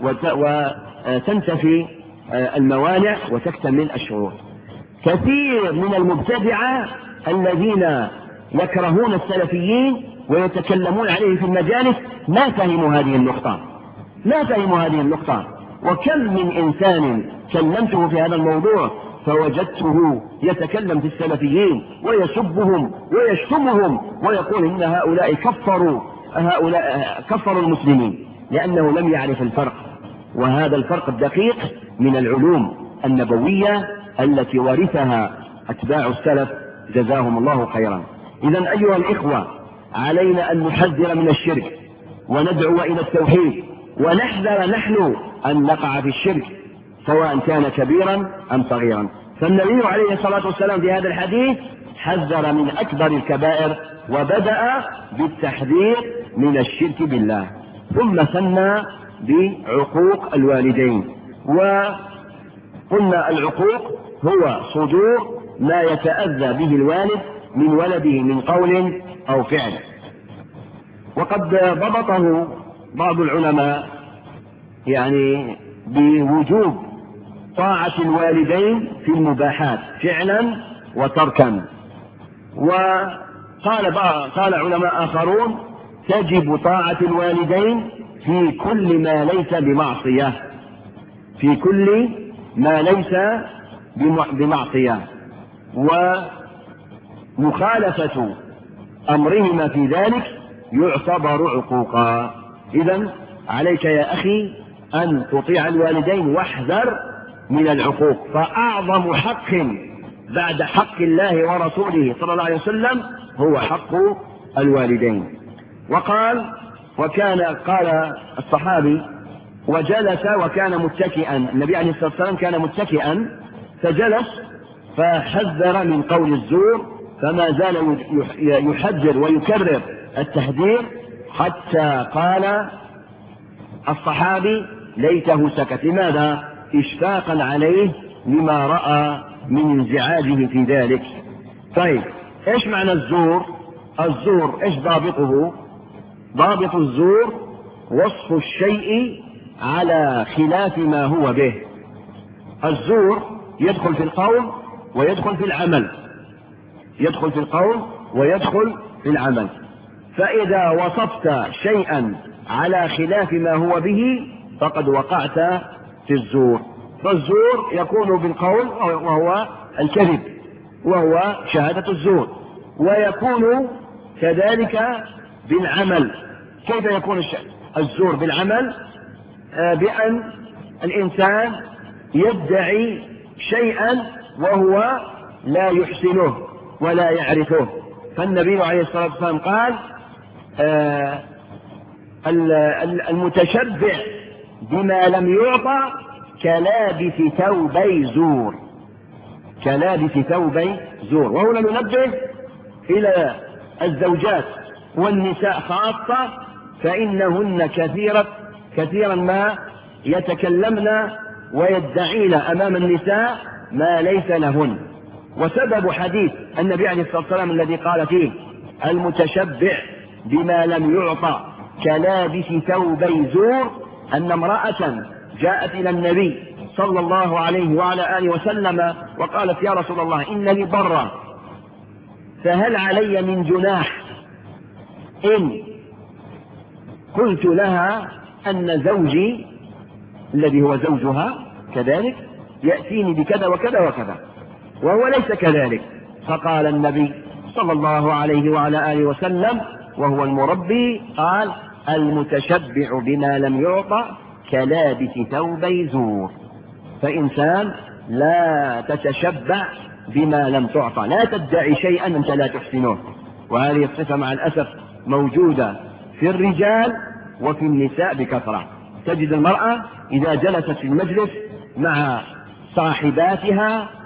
Speaker 1: وتنتفي الموانع وتكتمل الشروط. كثير من المبتدعة الذين يكرهون السلفيين ويتكلمون عليه في المجالس ما فهموا هذه النقطة، ما فهموا هذه النقطة. وكم من إنسان كلمته في هذا الموضوع فوجدته يتكلم في السلفيين ويسبهم ويشتمهم ويقول إن هؤلاء كفروا هؤلاء كفروا المسلمين، لأنه لم يعرف الفرق، وهذا الفرق الدقيق من العلوم النبوية التي ورثها أتباع السلف جزاهم الله خيرا. إذن أيها الإخوة، علينا أن نحذر من الشرك وندعو إلى التوحيد، ونحذر نحن أن نقع في الشرك سواء كان كبيرا أم صغيرا. فالنبي عليه الصلاة والسلام في هذا الحديث حذر من أكبر الكبائر وبدأ بالتحذير من الشرك بالله، ثم ثنى بعقوق الوالدين. وقلنا العقوق هو صدور ما يتأذى به الوالد من ولده من قول أو فعل. وقد ضبطه بعض العلماء يعني بوجوب طاعة الوالدين في المباحات فعلا وتركا. وقال قال علماء آخرون تجب طاعة الوالدين في كل ما ليس بمعصية، في كل ما ليس بمعصية، ومخالفة أمرهما في ذلك يعتبر عقوقا. إذن عليك يا أخي أن تطيع الوالدين واحذر من العقوق، فأعظم حق بعد حق الله ورسوله صلى الله عليه وسلم هو حق الوالدين. وقال وكان قال الصحابي وجلس وكان متكئا، النبي عليه الصلاة والسلام كان متكئا فجلس فحذر من قول الزور، فما زال يحذر ويكرر التحذير حتى قال الصحابي ليته سكت. لماذا؟ إشفاقا عليه لما رأى من انزعاجه في ذلك. طيب ايش معنى الزور؟ الزور ايش ضابطه؟ ضابط الزور وصف الشيء على خلاف ما هو به. الزور يدخل في القول ويدخل في العمل، يدخل في القول ويدخل في العمل. فإذا وصفت شيئا على خلاف ما هو به فقد وقعت في الزور. فالزور يكون بالقول وهو الكذب وهو شهادة الزور، ويكون كذلك بالعمل. كيف يكون الزور بالعمل؟ آه بأن الإنسان يدعي شيئا وهو لا يحسنه ولا يعرفه. فالنبي عليه الصلاة والسلام قال آه المتشبع بما لم يعطى كلابس ثوبي زور، كلابس ثوبي زور. وهنا ننبه إلى الزوجات والنساء خاصة، فإنهن كثيرا كثيرا ما يتكلمن ويدعين أمام النساء ما ليس لهن. وسبب حديث النبي عليه الصلاة والسلام الذي قال فيه المتشبع بما لم يعطى كلابس ثوبي زور أن امرأة جاءت إلى النبي صلى الله عليه وعلى آله وسلم وقالت يا رسول الله إن لي ضرة، فهل علي من جناح إن قلت لها أن زوجي الذي هو زوجها كذلك يأتيني بكذا وكذا وكذا وهو ليس كذلك؟ فقال النبي صلى الله عليه وعلى آله وسلم وهو المربي قال المتشبع بما لم يعطى كلابس ثوبي زور. فإنسان لا تتشبع بما لم تعطى، لا تدعي شيئا أنت لا تحسنه. وهذه الصفة مع الأسف موجودة في الرجال وفي النساء بكثرة. تجد المرأة إذا جلست في المجلس مع صاحباتها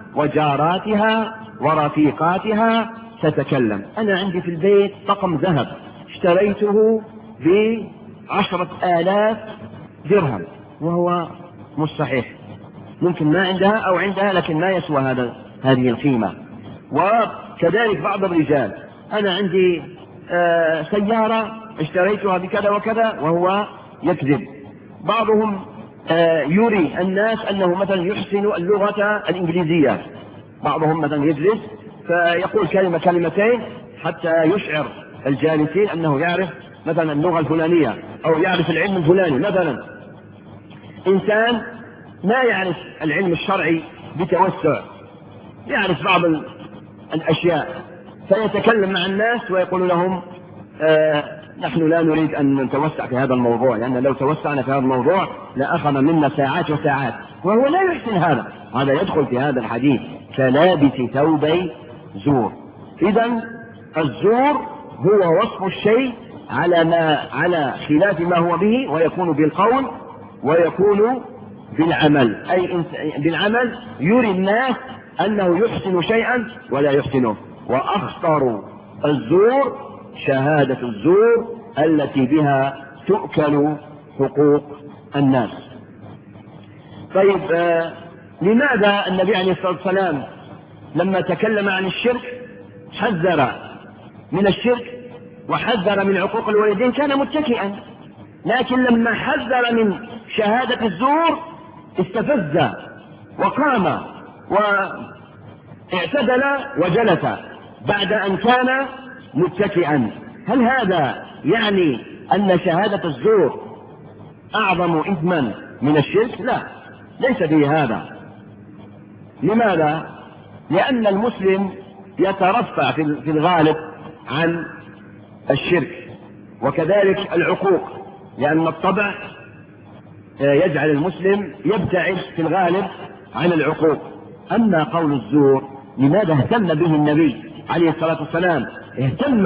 Speaker 1: وجاراتها ورفيقاتها تتكلم. أنا عندي في البيت طقم ذهب اشتريته بعشرة آلاف درهم وهو مش صحيح، ممكن ما عندها أو عندها لكن ما يسوى هذا هذه القيمة. وكذلك بعض الرجال، أنا عندي آه سيارة اشتريتها بكذا وكذا وهو يكذب. بعضهم آه يري الناس أنه مثلا يحسن اللغة الإنجليزية، بعضهم مثلا يجلس فيقول كلمة كلمتين حتى يشعر الجالسين أنه يعرف مثلا اللغة الفلانية أو يعرف العلم الفلاني. مثلا إنسان ما يعرف العلم الشرعي بتوسع، يعرف بعض الأشياء فيتكلم مع الناس ويقول لهم آه نحن لا نريد أن نتوسع في هذا الموضوع، لأن لو توسعنا في هذا الموضوع لأخذ منا ساعات وساعات، وهو لا يحسن هذا. هذا يدخل في هذا الحديث كلابس ثوبي زور. إذن الزور هو وصف الشيء على ما على خلاف ما هو به، ويكون بالقول ويكون بالعمل، أي بالعمل يري الناس أنه يحسن شيئا ولا يحسنه. وأخطر الزور شهادة الزور التي بها تؤكل حقوق الناس. طيب آه لماذا النبي عليه الصلاة والسلام لما تكلم عن الشرك حذر من الشرك وحذر من عقوق الوالدين كان متكئا، لكن لما حذر من شهادة الزور استفز وقام واعتدل وجلس بعد أن كان متكئا؟ هل هذا يعني أن شهادة الزور أعظم إثما من الشرك؟ لا، ليس به هذا. لماذا؟ لأن المسلم يترفع في الغالب عن الشرك وكذلك العقوق، لأن الطبع يجعل المسلم يبتعد في الغالب عن العقوق. أما قول الزور لماذا اهتم به النبي عليه الصلاة والسلام؟ اهتم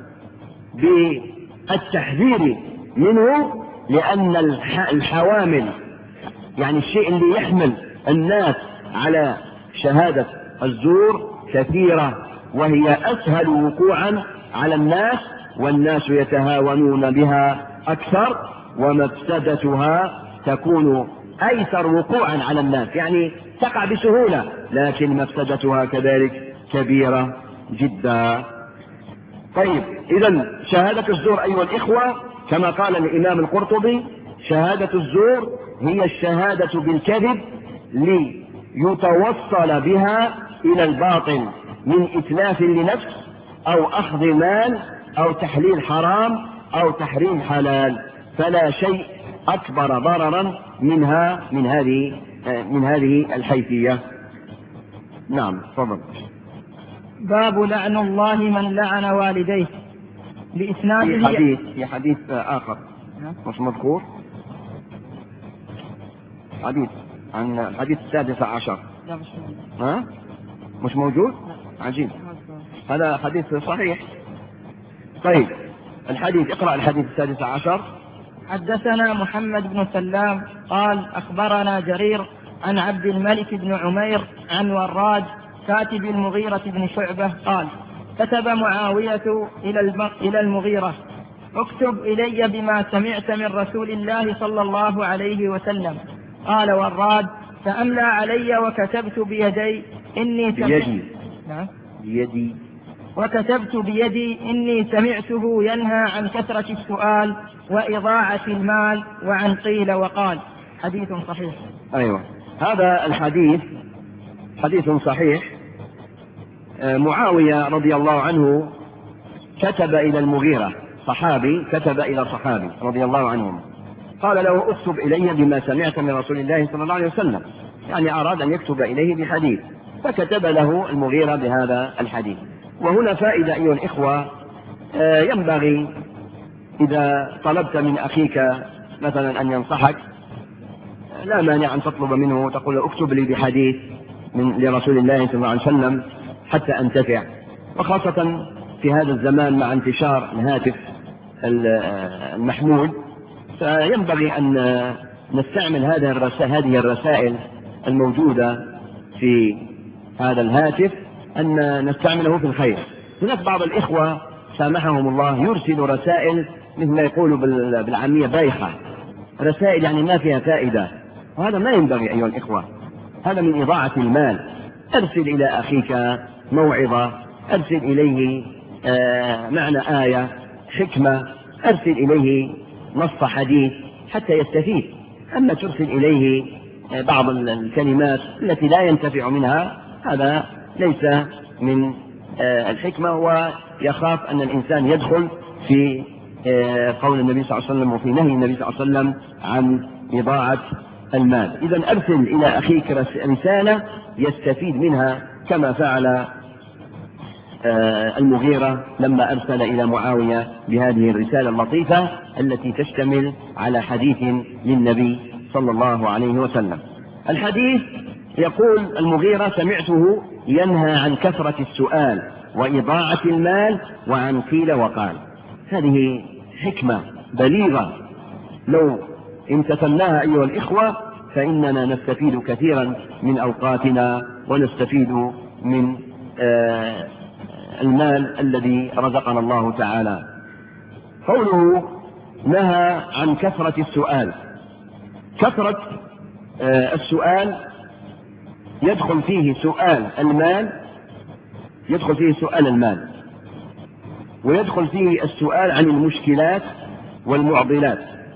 Speaker 1: بالتحذير منه لأن الحوامل، يعني الشيء اللي يحمل الناس على شهادة الزور كثيرة، وهي أسهل وقوعا على الناس، والناس يتهاونون بها أكثر، ومفسدتها تكون أيسر وقوعا على الناس، يعني تقع بسهولة، لكن مفسدتها كذلك كبيرة جدا. طيب إذن شهادة الزور أيها الإخوة كما قال الإمام القرطبي: شهادة الزور هي الشهادة بالكذب ليتوصل بها إلى الباطل من إتلاف لنفس أو أخذ مال أو تحليل حرام أو تحريم حلال، فلا شيء أكبر ضررا منها من هذه من هذه الحيثية. نعم تفضل.
Speaker 2: باب لعن الله من لعن والديه. لإسناده
Speaker 1: في حديث في حديث آخر مش مذكور، حديث عن الحديث السادس عشر.
Speaker 2: لا مش موجود.
Speaker 1: ها مش موجود؟ عجيب، هذا حديث صحيح. طيب الحديث، اقرأ الحديث السادس عشر.
Speaker 2: حدثنا محمد بن سلام قال أخبرنا جرير عن عبد الملك بن عمير عن وراد كاتب المغيرة بن شعبة قال: كتب معاوية إلى المغيرة: اكتب إلي بما سمعت من رسول الله صلى الله عليه وسلم. قال وراد: فأملى علي وكتبت بيدي إني
Speaker 1: بيدي
Speaker 2: نعم
Speaker 1: بيدي
Speaker 2: وكتبت بيدي إني سمعته ينهى عن كثرة السؤال وإضاعة المال وعن قيل وقال. حديث صحيح.
Speaker 1: أيوة، هذا الحديث حديث صحيح. معاوية رضي الله عنه كتب إلى المغيرة، صحابي كتب إلى صحابي رضي الله عنهم، قال له: اكتب إلي بما سمعت من رسول الله صلى الله عليه وسلم، يعني أراد أن يكتب إليه بحديث، فكتب له المغيرة بهذا الحديث. وهنا فائدة أيها الإخوة، ينبغي إذا طلبت من أخيك مثلا أن ينصحك لا مانع أن تطلب منه، تقول له: اكتب لي بحديث من لرسول الله صلى الله عليه وسلم حتى أنتفع. وخاصة في هذا الزمان مع انتشار الهاتف المحمول، فينبغي أن نستعمل هذه الرسائل الموجودة في هذا الهاتف أن نستعمله في الخير. هناك بعض الإخوة سامحهم الله يرسل رسائل مثل ما يقولوا بالعامية بايخة، رسائل يعني ما فيها فائدة، وهذا ما ينبغي أيها الإخوة، هذا من إضاعة المال. أرسل إلى أخيك موعظة، أرسل إليه آه معنى آية، حكمة، أرسل إليه نص حديث حتى يستفيد. أما ترسل إليه آه بعض الكلمات التي لا ينتفع منها، هذا ليس من آه الحكمة، ويخاف أن الإنسان يدخل في آه قول النبي صلى الله عليه وسلم وفي نهي النبي صلى الله عليه وسلم عن إضاعة المال. إذا أرسل إلى أخيك رسالة يستفيد منها، كما فعل المغيرة لما أرسل إلى معاوية بهذه الرسالة اللطيفة التي تشتمل على حديث للنبي صلى الله عليه وسلم. الحديث يقول المغيرة: سمعته ينهى عن كثرة السؤال وإضاعة المال وعن قيل وقال. هذه حكمة بليغة لو امتثلناها أيها الإخوة فإننا نستفيد كثيرا من أوقاتنا ونستفيد من آه المال الذي رزقنا الله تعالى. قوله نهى عن كثرة السؤال، كثرة آه السؤال يدخل فيه سؤال المال، يدخل فيه سؤال المال، ويدخل فيه السؤال عن المشكلات والمعضلات،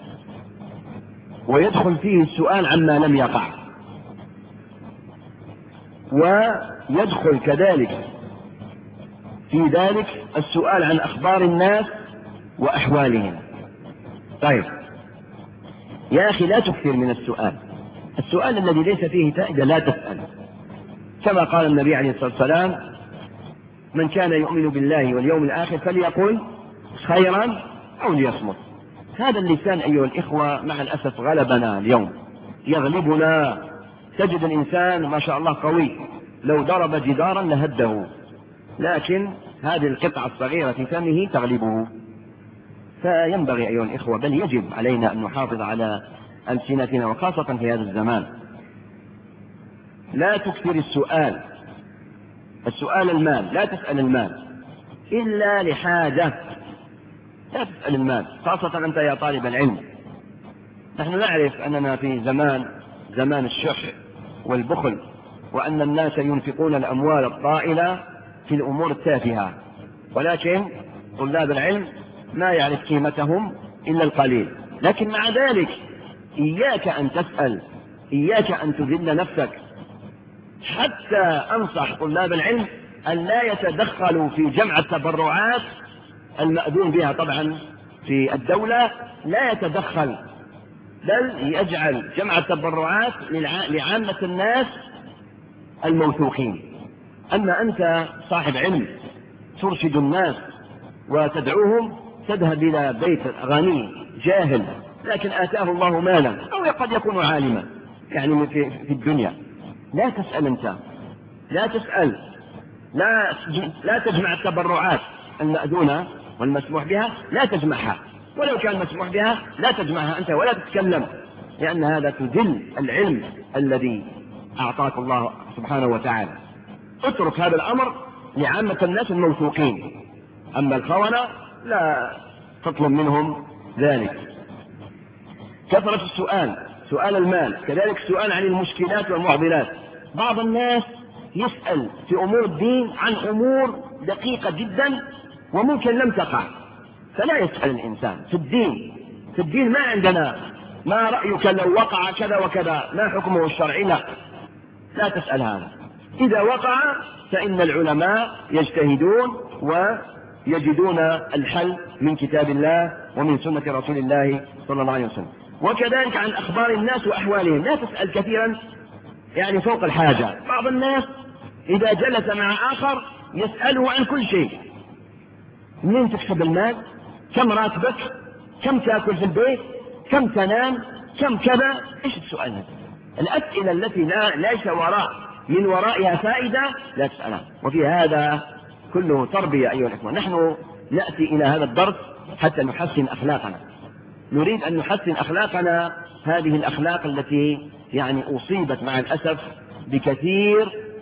Speaker 1: ويدخل فيه السؤال عما لم يقع، ويدخل كذلك في ذلك السؤال عن أخبار الناس وأحوالهم. طيب يا أخي لا تكثر من السؤال، السؤال الذي ليس فيه فائدة لا تسأل، كما قال النبي عليه الصلاة والسلام: من كان يؤمن بالله واليوم الآخر فليقل خيرا أو ليصمت. هذا اللسان أيها الإخوة مع الأسف غلبنا اليوم، يغلبنا. تجد الإنسان ما شاء الله قوي، لو ضرب جدارا لهده، لكن هذه القطعة الصغيرة في فمه تغلبه. فينبغي أيها الإخوة، بل يجب علينا أن نحافظ على ألسنتنا، وخاصة في هذا الزمان. لا تكثر السؤال، السؤال المال، لا تسأل المال إلا لحاجة، لا تسأل المال، خاصة أنت يا طالب العلم. نحن نعرف أننا في زمان زمان الشح والبخل، وأن الناس ينفقون الأموال الطائلة في الأمور التافهة، ولكن طلاب العلم ما يعرف قيمتهم إلا القليل. لكن مع ذلك إياك أن تسأل، إياك أن تذل نفسك. حتى أنصح طلاب العلم أن لا يتدخلوا في جمع التبرعات المأذون بها طبعا في الدولة، لا يتدخل، بل يجعل جمع التبرعات لعامة الناس الموثوقين. أما أنت صاحب علم ترشد الناس وتدعوهم، تذهب إلى بيت غني جاهل لكن آتاه الله مالا، أو قد يكون عالما يعني في الدنيا، لا تسأل أنت، لا تسأل، لا لا تجمع التبرعات المأذونة والمسموح بها، لا تجمعها، ولو كان مسموح بها لا تجمعها أنت ولا تتكلم، لأن هذا تذل العلم الذي أعطاك الله سبحانه وتعالى. اترك هذا الأمر لعامة الناس الموثوقين، أما الخونة لا تطلب منهم ذلك. كثرة السؤال، سؤال المال، كذلك السؤال عن المشكلات والمعضلات. بعض الناس يسأل في أمور الدين عن أمور دقيقة جدا وممكن لم تقع، فلا يسأل الإنسان في الدين. في الدين ما عندنا ما رأيك لو وقع كذا وكذا، ما حكمه الشرعي، لا لا تسأل هذا. إذا وقع فإن العلماء يجتهدون ويجدون الحل من كتاب الله ومن سنة رسول الله صلى الله عليه وسلم. وكذلك عن أخبار الناس وأحوالهم، لا تسأل كثيرا يعني فوق الحاجة. بعض الناس إذا جلس مع آخر يسأله عن كل شيء: منين تكسب المال؟ كم راتبك؟ كم تأكل في البيت؟ كم تنام؟ كم كذا؟ إيش السؤال هذا؟ الأسئلة التي لا ليس وراء من ورائها فائدة لا تسألها. وفي هذا كله تربية أيها الأخوة. نحن نأتي إلى هذا الدرس حتى نحسن أخلاقنا، نريد أن نحسن أخلاقنا، هذه الأخلاق التي يعني أصيبت مع الأسف بكثير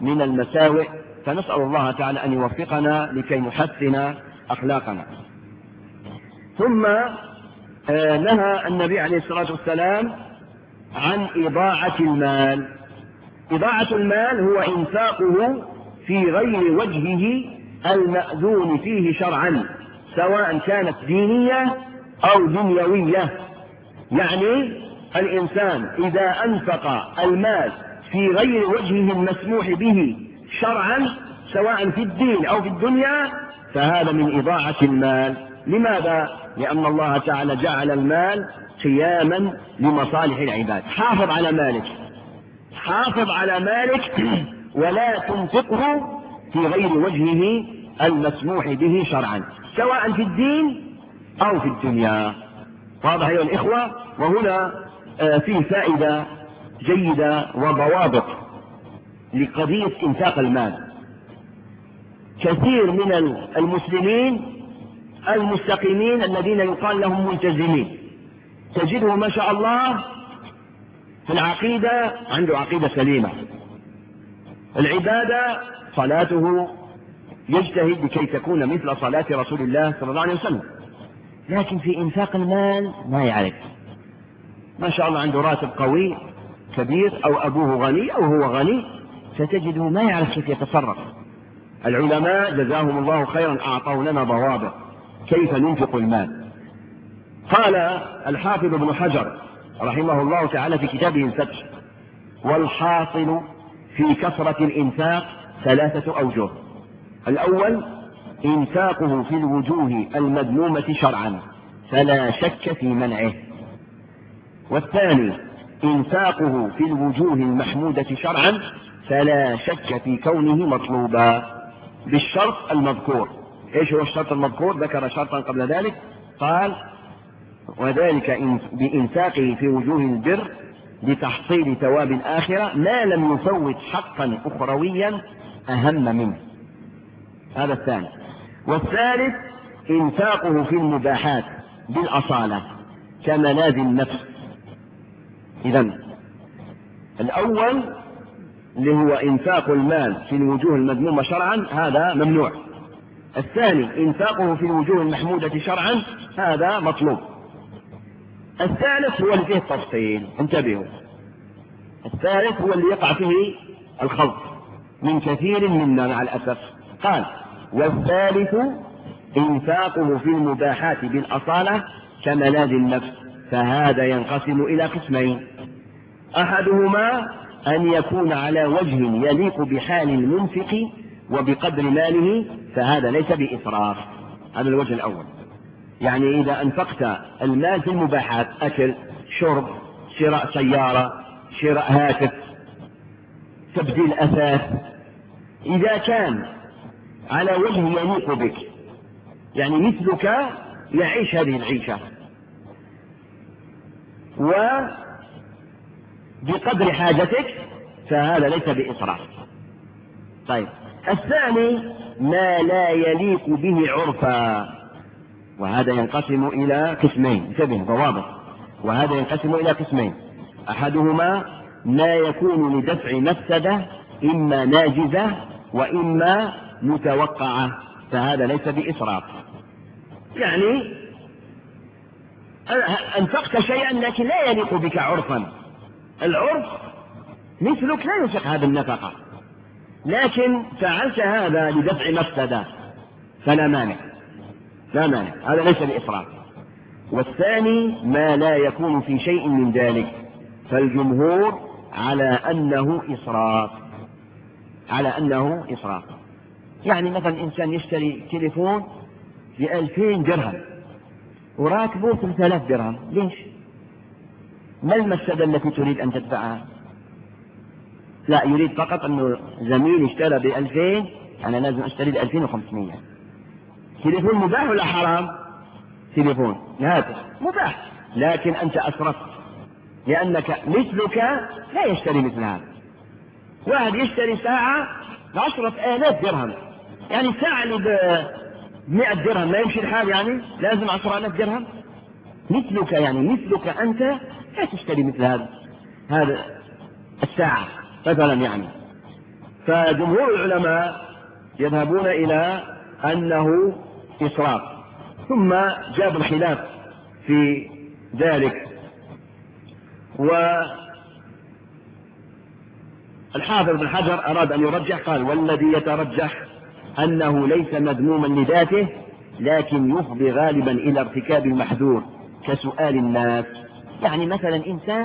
Speaker 1: من المساوئ، فنسأل الله تعالى أن يوفقنا لكي نحسن أخلاقنا. ثم نهى النبي عليه الصلاة والسلام عن إضاعة المال. إضاعة المال هو إنفاقه في غير وجهه المأذون فيه شرعا، سواء كانت دينية أو دنيوية. يعني الإنسان إذا أنفق المال في غير وجهه المسموح به شرعا، سواء في الدين أو في الدنيا، فهذا من إضاعة المال. لماذا؟ لأن الله تعالى جعل المال قياما لمصالح العباد. حافظ على مالك، حافظ على مالك ولا تنفقه في غير وجهه المسموح به شرعا، سواء في الدين أو في الدنيا. واضح أيها الإخوة؟ وهنا فيه فائدة جيدة وضوابط لقضية إنفاق المال. كثير من المسلمين المستقيمين الذين يقال لهم ملتزمين، تجده ما شاء الله في العقيدة عنده عقيدة سليمة، العبادة صلاته يجتهد لكي تكون مثل صلاة رسول الله صلى الله عليه وسلم، لكن في إنفاق المال ما يعرف. ما شاء الله عنده راتب قوي كبير، أو أبوه غني أو هو غني، فتجده ما يعرف كيف يتصرف. العلماء جزاهم الله خيرا أعطوا لنا ضوابط كيف ننفق المال. قال الحافظ ابن حجر رحمه الله تعالى في كتابه الفتح: والحاصل في كثرة الإنفاق ثلاثة أوجه. الأول إنفاقه في الوجوه المذمومة شرعا فلا شك في منعه، والثاني إنفاقه في الوجوه المحمودة شرعا فلا شك في كونه مطلوبا بالشرط المذكور. ايش هو الشرط المذكور؟ ذكر شرطا قبل ذلك، قال: وذلك بإنفاقه في وجوه البر لتحصيل ثواب الآخرة ما لم يفوت حقا أخرويا أهم منه. هذا الثاني. والثالث إنفاقه في المباحات بالأصالة كملاذ النفس. إذن الأول اللي هو إنفاق المال في الوجوه المذمومة شرعا هذا ممنوع. الثاني إنفاقه في الوجوه المحمودة شرعا هذا مطلوب. الثالث هو اللي فيه التفصيل، انتبهوا، الثالث هو اللي يقع فيه الخلط من كثير منا مع الأسف. قال: والثالث إنفاقه في المباحات بالأصالة كملاذ النفس، فهذا ينقسم إلى قسمين: أحدهما أن يكون على وجه يليق بحال المنفق وبقدر ماله، فهذا ليس بإسراف. هذا الوجه الأول، يعني إذا أنفقت المال في المباحات، أكل، شرب، شراء سيارة، شراء هاتف، تبديل أثاث، إذا كان على وجه يليق بك، يعني مثلك يعيش هذه العيشة وبقدر حاجتك، فهذا ليس بإسراف. طيب، الثاني ما لا يليق به عرفا، وهذا ينقسم إلى قسمين. انتبه، ضوابط. وهذا ينقسم إلى قسمين: أحدهما ما يكون لدفع مفسدة إما ناجزة وإما متوقعة، فهذا ليس بإسراف. يعني أنفقت شيئا لكن لا يليق بك عرفا، العرف مثلك لا ينفق هذا النفقة، لكن فعلت هذا لدفع مفسدة فلا مانع، لا مانع، هذا ليس بإسراف. والثاني ما لا يكون في شيء من ذلك، فالجمهور على أنه إسراف، على أنه إسراف. يعني مثلا إنسان يشتري تليفون بألفين درهم وراتبه ثلاثة آلاف درهم، ليش؟ ما المفسدة التي تريد أن تدفعها؟ لا، يريد فقط أنه زميل اشترى بألفين، أنا لازم أشتري بألفين وخمسمائة. تليفون مباح ولا حرام؟ تليفون هاتف مباح، لكن أنت أسرفت، لأنك مثلك لا يشتري مثل هذا. واحد يشتري ساعة بعشرة آلاف درهم، يعني ساعة اللي بمئة درهم ما يمشي الحال، يعني لازم عشرة آلاف درهم. مثلك يعني مثلك أنت لا تشتري مثل هذا هذا الساعة مثلا. يعني فجمهور العلماء يذهبون إلى أنه إسراف، ثم جاب الخلاف في ذلك. والحافظ بن حجر أراد أن يرجح، قال: والذي يترجح أنه ليس مذموما لذاته، لكن يفضي غالبا إلى ارتكاب المحذور كسؤال الناس. يعني مثلا إنسان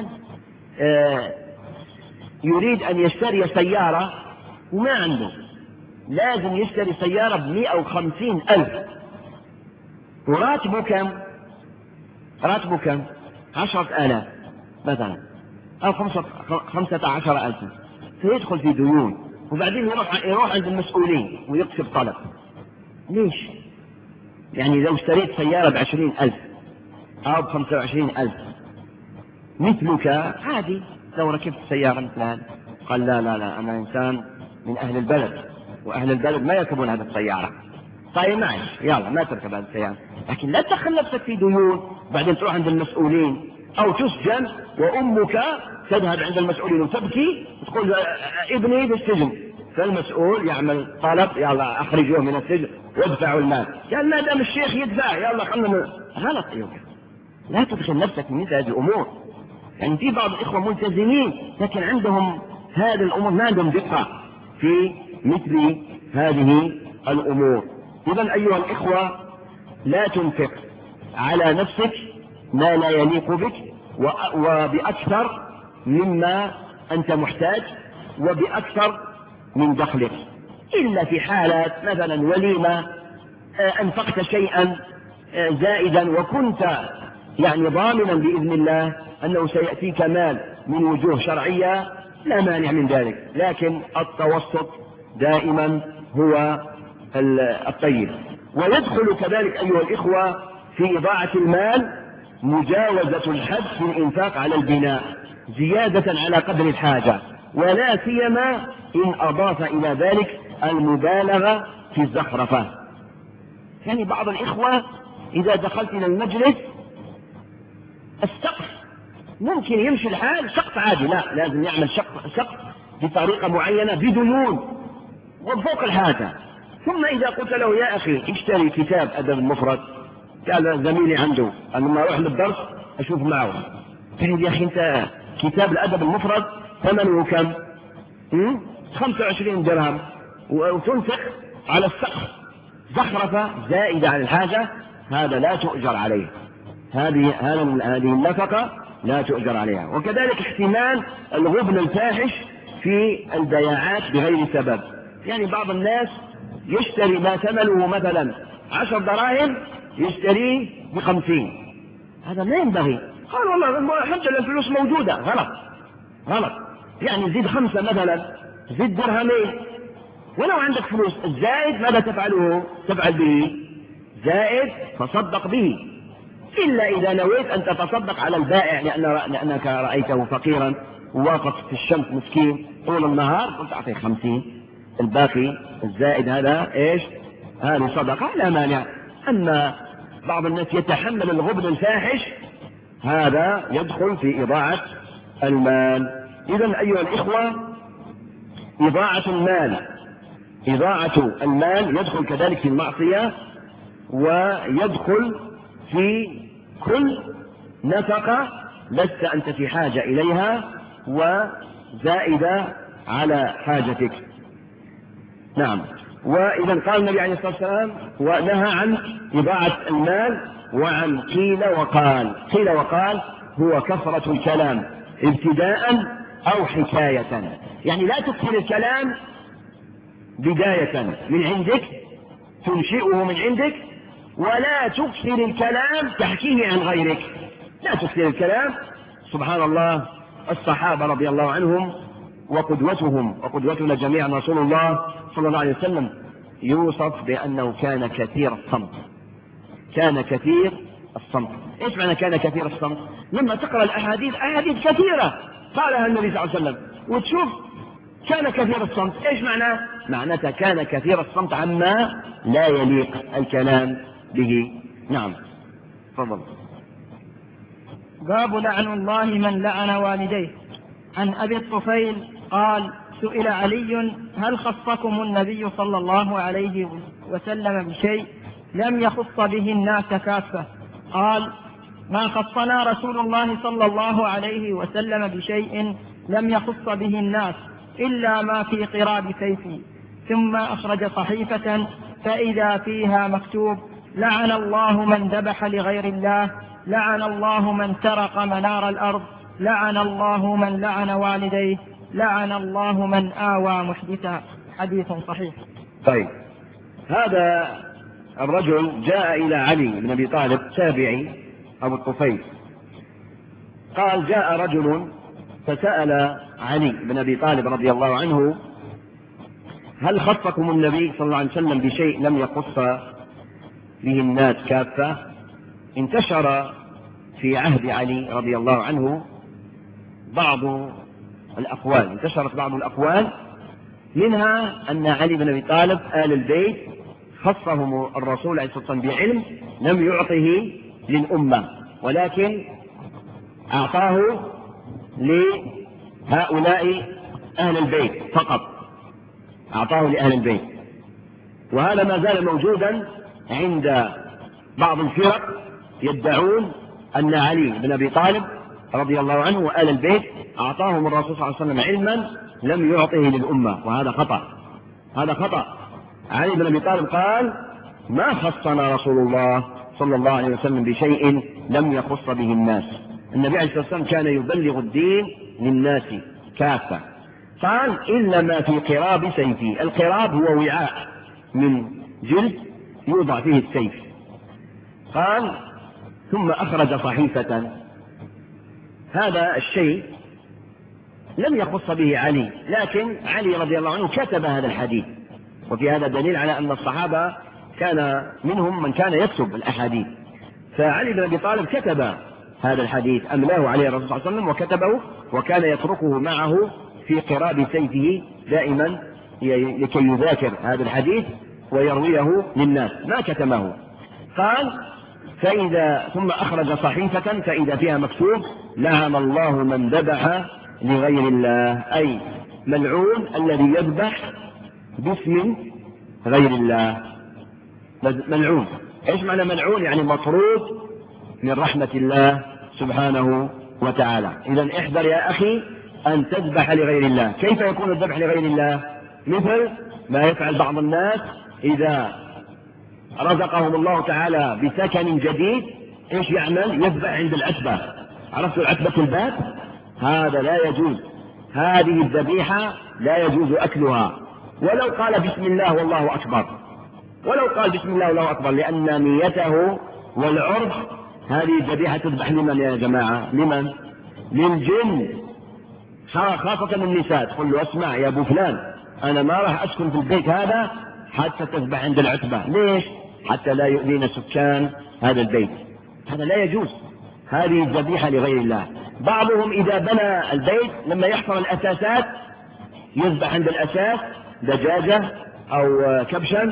Speaker 1: يريد أن يشتري سيارة وما عنده، لازم يشتري سيارة بمئة وخمسين ألف، وراتبه كم؟ راتبه كم؟ عشرة آلاف مثلا، أو خمسة عشر ألف، فيدخل في ديون، وبعدين يروح, يروح عند المسؤولين ويكتب طلب. ليش؟ يعني لو اشتريت سيارة بعشرين ألف أو بخمسة وعشرين ألف مثلك عادي، لو ركبت سيارة مثل هذا، قال: لا لا لا أنا إنسان من أهل البلد، وأهل البلد ما يركبون هذه السيارة. طيب معي، يلا ما تركب هذه السيارة، لكن لا تدخل نفسك في ديون بعدين تروح عند المسؤولين، أو تسجن وأمك تذهب عند المسؤولين وتبكي وتقول: ابني بالسجن، فالمسؤول يعمل طلب: يلا أخرجوه من السجن وادفعوا المال. قال: ما دام الشيخ يدفع يلا خلنا. غلط أيوة، لا تدخل نفسك في مثل هذه الأمور. يعني في بعض الإخوة ملتزمين لكن عندهم هذه الأمور، ما عندهم دقة في مثل هذه الأمور. إذن أيها الإخوة، لا تنفق على نفسك ما لا يليق بك وبأكثر مما أنت محتاج وبأكثر من دخلك، إلا في حالة مثلا وليمة أنفقت شيئا زائدا وكنت يعني ضامنا بإذن الله أنه سيأتيك مال من وجوه شرعية، لا مانع من ذلك، لكن التوسط دائما هو الطيب. ويدخل كذلك أيها الإخوة في إضاعة المال مجاوزة الحد في الإنفاق على البناء زيادة على قدر الحاجة، ولا سيما إن أضاف إلى ذلك المبالغة في الزخرفة. يعني بعض الإخوة إذا دخلت إلى المجلس السقف ممكن يمشي الحال سقف عادي، لا لازم يعمل سقف بطريقة معينة بديون وفوق الحاجة. ثم إذا قلت له: يا أخي اشتري كتاب أدب المفرد، قال زميلي عنده، أنا لما أروح للدرس أشوف معه، قال: يا أخي أنت كتاب الأدب المفرد ثمنه كم؟ خمسة وعشرين درهم، وتنفق على السقف زخرفة زائدة عن الحاجة، هذا لا تؤجر عليه، هذه هذه النفقة لا تؤجر عليها. وكذلك احتمال الغبن الفاحش في البياعات بغير سبب. يعني بعض الناس يشتري ما ثمنه مثلا عشر دراهم يشتريه بخمسين، هذا ما ينبغي. قال: والله الحمد لله الفلوس موجودة. غلط غلط، يعني زيد خمسة مثلا، زيد درهمين، ولو عندك فلوس الزائد ماذا تفعله؟ تفعل به زائد تصدق به، إلا إذا نويت أن تتصدق على البائع لأن لأنك رأيته فقيرا وواقف في الشمس مسكين طول النهار، قلت أعطيه خمسين، الباقي الزائد هذا إيش؟ هذه صدقة لا مانع. أما بعض الناس يتحمل الغبن الفاحش، هذا يدخل في إضاعة المال. إذن أيها الإخوة، إضاعة المال إضاعة المال يدخل كذلك في المعصية، ويدخل في كل نفقة لست أنت في حاجة إليها وزائدة على حاجتك. نعم. وإذا قال النبي عليه الصلاة والسلام ونهى عن إضاعة المال وعن قيل وقال. قيل وقال هو كثرة الكلام ابتداء أو حكاية، يعني لا تكثر الكلام بداية من عندك تنشئه من عندك، ولا تكثر الكلام تحكيه عن غيرك. لا تكثر الكلام. سبحان الله، الصحابة رضي الله عنهم وقدوتهم وقدوتنا جميعا رسول الله صلى الله عليه وسلم يوصف بأنه كان كثير الصمت. كان كثير الصمت. ايش معنى كان كثير الصمت؟ لما تقرأ الأحاديث أحاديث كثيرة قالها النبي صلى الله عليه وسلم وتشوف كان كثير الصمت، ايش معناه؟ معناته كان كثير الصمت عما لا يليق الكلام به. نعم، تفضل.
Speaker 2: باب لعن الله من لعن والديه. عن أبي الطفيل قال: سئل علي: هل خصكم النبي صلى الله عليه وسلم بشيء لم يخص به الناس كافة؟ قال: ما خصنا رسول الله صلى الله عليه وسلم بشيء لم يخص به الناس إلا ما في قراب سيفي. ثم أخرج صحيفة فإذا فيها مكتوب: لعن الله من ذبح لغير الله، لعن الله من سرق منار الأرض، لعن الله من لعن والديه، لعن الله من آوى محدثا. حديث صحيح.
Speaker 1: طيب، هذا الرجل جاء إلى علي بن أبي طالب، تابعي أبو الطفيل، قال: جاء رجل فسأل علي بن أبي طالب رضي الله عنه: هل خصكم النبي صلى الله عليه وسلم بشيء لم يخص به الناس كافة؟ انتشر في عهد علي رضي الله عنه بعض الأقوال، انتشرت بعض الأقوال، منها أن علي بن أبي طالب آل البيت خصهم الرسول عليه الصلاة والسلام بعلم لم يعطه للأمة، ولكن أعطاه لهؤلاء أهل البيت فقط، أعطاه لأهل البيت. وهذا ما زال موجودا عند بعض الفرق، يدعون أن علي بن أبي طالب رضي الله عنه وآل البيت أعطاهم الرسول صلى الله عليه وسلم علما لم يعطه للأمة، وهذا خطأ، هذا خطأ. علي بن أبي طالب قال: ما خصنا رسول الله صلى الله عليه وسلم بشيء لم يخص به الناس. النبي عليه الصلاة والسلام كان يبلغ الدين للناس كافة. قال: إلا ما في قراب سيفي. القراب هو وعاء من جلد يوضع فيه السيف. قال: ثم أخرج صحيفة. هذا الشيء لم يخص به علي، لكن علي رضي الله عنه كتب هذا الحديث، وفي هذا دليل على أن الصحابة كان منهم من كان يكتب الأحاديث. فعلي بن أبي طالب كتب هذا الحديث، أملاه عليه الرسول صلى الله عليه وسلم وكتبه، وكان يتركه معه في قراب سيفه دائما لكي يذاكر هذا الحديث ويرويه للناس، ما كتمه. قال: فإذا ثم أخرج صحيفة فإذا فيها مكتوب: لعن الله من ذبح لغير الله، أي ملعون الذي يذبح باسم غير الله. ملعون. ايش معنى ملعون؟ يعني مطرود من رحمة الله سبحانه وتعالى. إذا احذر يا أخي أن تذبح لغير الله. كيف يكون الذبح لغير الله؟ مثل ما يفعل بعض الناس إذا رزقهم الله تعالى بسكن جديد، ايش يعمل؟ يذبح عند العتبة. عرفتوا العتبة الباب؟ هذا لا يجوز، هذه الذبيحة لا يجوز أكلها، ولو قال بسم الله والله أكبر، ولو قال بسم الله والله أكبر، لأن نيته والعرف هذه الذبيحة تذبح لمن يا جماعة؟ لمن؟ للجن، خاصة النساء. تقول له: اسمع يا أبو فلان، أنا ما راح أسكن في البيت هذا حتى تذبح عند العتبة. ليش؟ حتى لا يؤذين سكان هذا البيت. هذا لا يجوز، هذه الذبيحة لغير الله. بعضهم إذا بنى البيت لما يحفر الأساسات يذبح عند الأساس دجاجة أو كبشا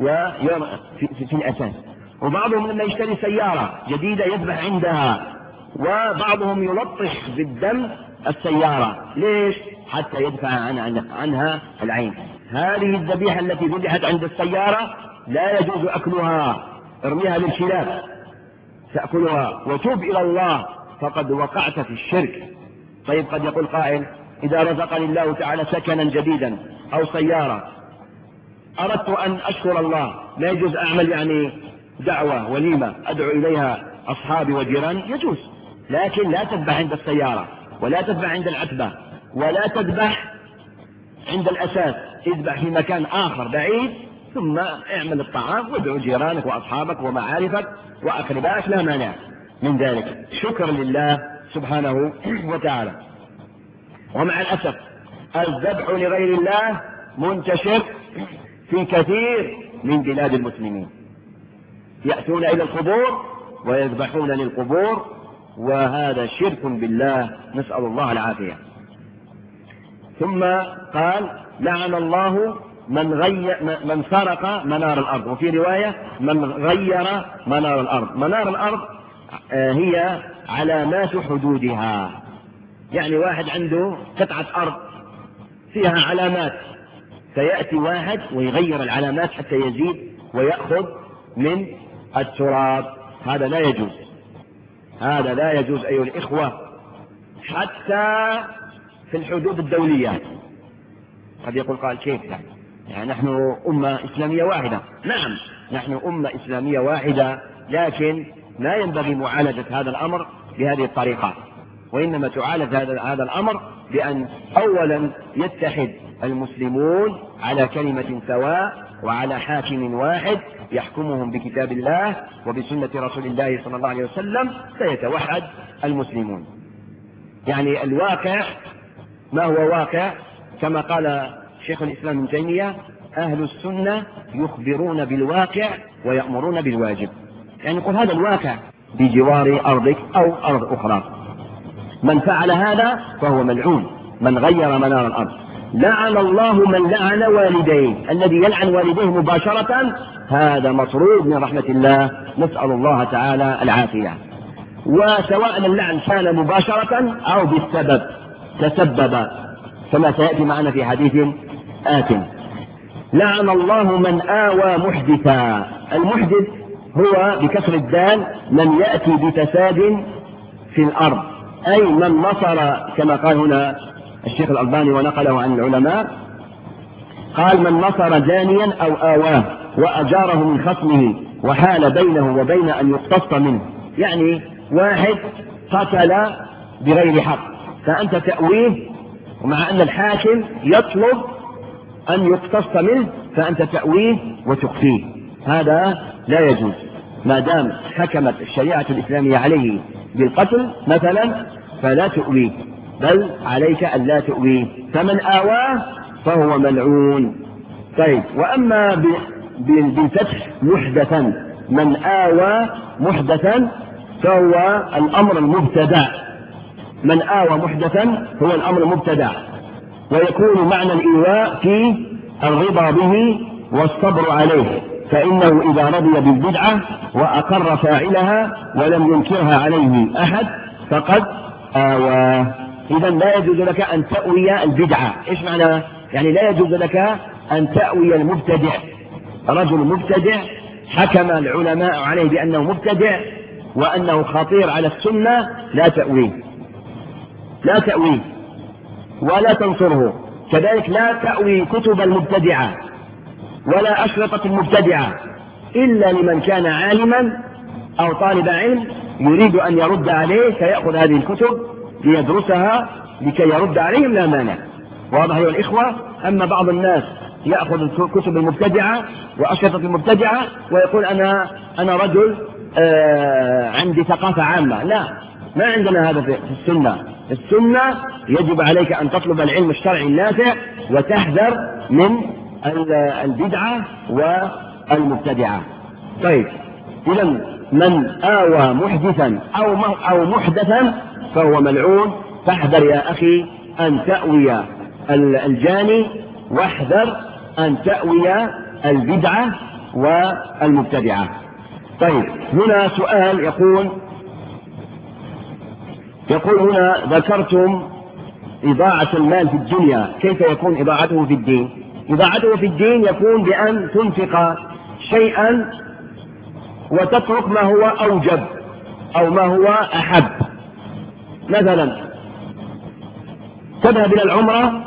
Speaker 1: وفي في الأساس، وبعضهم لما يشتري سيارة جديدة يذبح عندها، وبعضهم يلطخ بالدم السيارة. ليش؟ حتى يدفع عنها العين. هذه الذبيحة التي ذبحت عند السيارة لا يجوز أكلها، ارميها للكلاب تأكلها وتوب إلى الله، فقد وقعت في الشرك. طيب، قد يقول قائل: إذا رزقني الله تعالى سكنا جديدا أو سيارة أردت أن أشكر الله، لا يجوز أعمل يعني دعوة وليمة أدعو إليها أصحابي وجيراني؟ يجوز، لكن لا تذبح عند السيارة، ولا تذبح عند العتبة، ولا تذبح عند الأساس. اذبح في مكان آخر بعيد، ثم اعمل الطعام وادعو جيرانك وأصحابك ومعارفك وأقربائك، لا مانع من ذلك، شكر لله سبحانه وتعالى. ومع الأسف الذبح لغير الله منتشر في كثير من بلاد المسلمين، يأتون إلى القبور ويذبحون للقبور، وهذا شرك بالله، نسأل الله العافية. ثم قال: لعن الله من غير من سرق منار الأرض، وفي رواية من غير منار الأرض. منار الأرض هي علامات حدودها، يعني واحد عنده قطعة أرض فيها علامات، فيأتي واحد ويغير العلامات حتى يزيد ويأخذ من التراب. هذا لا يجوز، هذا لا يجوز أيها الإخوة، حتى في الحدود الدولية. قد يقول قال كيف يعني؟ يعني نحن أمة إسلامية واحدة. نعم نحن أمة إسلامية واحدة، لكن لا ينبغي معالجة هذا الأمر بهذه الطريقة، وإنما تعالج هذا هذا الأمر بأن أولا يتحد المسلمون على كلمة سواء وعلى حاكم واحد يحكمهم بكتاب الله وبسنة رسول الله صلى الله عليه وسلم، سيتوحد المسلمون. يعني الواقع ما هو واقع؟ كما قال شيخ الإسلام ابن تيمية: أهل السنة يخبرون بالواقع ويأمرون بالواجب. يعني يقول هذا الواقع بجوار أرضك أو أرض أخرى، من فعل هذا فهو ملعون، من غير منار الأرض. لعن الله من لعن والديه، الذي يلعن والديه مباشرة هذا مطرود من رحمة الله، نسأل الله تعالى العافية. وسواء اللعن كان مباشرة أو بالسبب، تسبب، كما سيأتي معنا في حديث آت. لعن الله من آوى محدثا. المحدث هو بكسر الدال من يأتي بفساد في الأرض، أي من نصر، كما قال هنا الشيخ الألباني ونقله عن العلماء، قال من نصر زانيا أو آواه وأجاره من خصمه وحال بينه وبين أن يقتص منه. يعني واحد قتل بغير حق فأنت تأويه، ومع أن الحاكم يطلب أن يقتص منه فأنت تأويه وتخفيه، هذا لا يجوز. ما دام حكمت الشريعة الإسلامية عليه بالقتل مثلا فلا تؤويه، بل عليك أن لا تؤويه، فمن آواه فهو ملعون. طيب، وأما بالفتح محدثا، من آوى محدثا فهو الأمر المبتدع. من آوى محدثا هو الأمر المبتدع، ويكون معنى الإيواء في الرضا به والصبر عليه، فإنه إذا رضي بالبدعة وأقر فاعلها ولم ينكرها عليه أحد فقد آوى. إذا لا يجوز لك أن تأوي البدعة. إيش معنى؟ يعني لا يجوز لك أن تأوي المبتدع. رجل مبتدع حكم العلماء عليه بأنه مبتدع وأنه خطير على السنة، لا تأويه، لا تأويه ولا تنصره. كذلك لا تأوي كتب المبتدعة ولا أشرطة المبتدعة إلا لمن كان عالما أو طالب علم يريد أن يرد عليه، فيأخذ هذه الكتب ليدرسها لكي يرد عليهم، لا مانع. واضح أيها الإخوة؟ أما بعض الناس يأخذ الكتب المبتدعة وأشرطة المبتدعة ويقول أنا أنا رجل آه عندي ثقافة عامة. لا، ما عندنا هذا في السنة. السنة يجب عليك أن تطلب العلم الشرعي النافع وتحذر من البدعة والمبتدعة. طيب، إذا من آوى محدثا أو أو محدثا فهو ملعون. فاحذر يا أخي أن تأوي الجاني، واحذر أن تأوي البدعة والمبتدعة. طيب، هنا سؤال يقول يقول هنا ذكرتم إضاعة المال في الدنيا، كيف يكون إضاعته في الدين؟ إضاعته في الدين يكون بأن تنفق شيئا وتترك ما هو أوجب أو ما هو أحب. مثلا تذهب إلى العمرة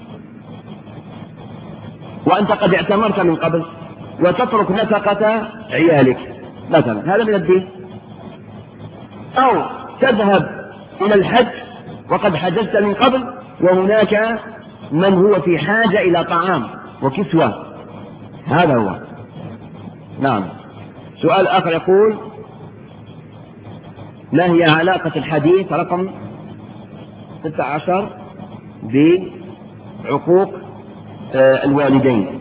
Speaker 1: وأنت قد اعتمرت من قبل وتترك نفقة عيالك مثلا، هذا من الدين. أو تذهب إلى الحج وقد حجزت من قبل وهناك من هو في حاجة إلى طعام وكسوة، هذا هو. نعم. سؤال آخر يقول ما هي علاقة الحديث رقم ستة عشر بعقوق الوالدين؟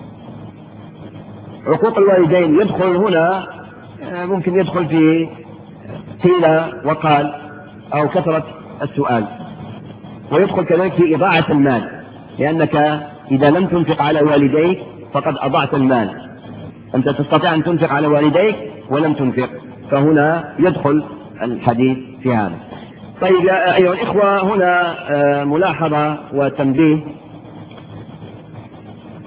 Speaker 1: عقوق الوالدين يدخل هنا، ممكن يدخل في قيل وقال أو كثرة السؤال، ويدخل كذلك في إضاعة المال، لأنك إذا لم تنفق على والديك فقد أضعت المال. أنت تستطيع أن تنفق على والديك ولم تنفق، فهنا يدخل الحديث في هذا. طيب يا أيها الإخوة، هنا ملاحظة وتنبيه.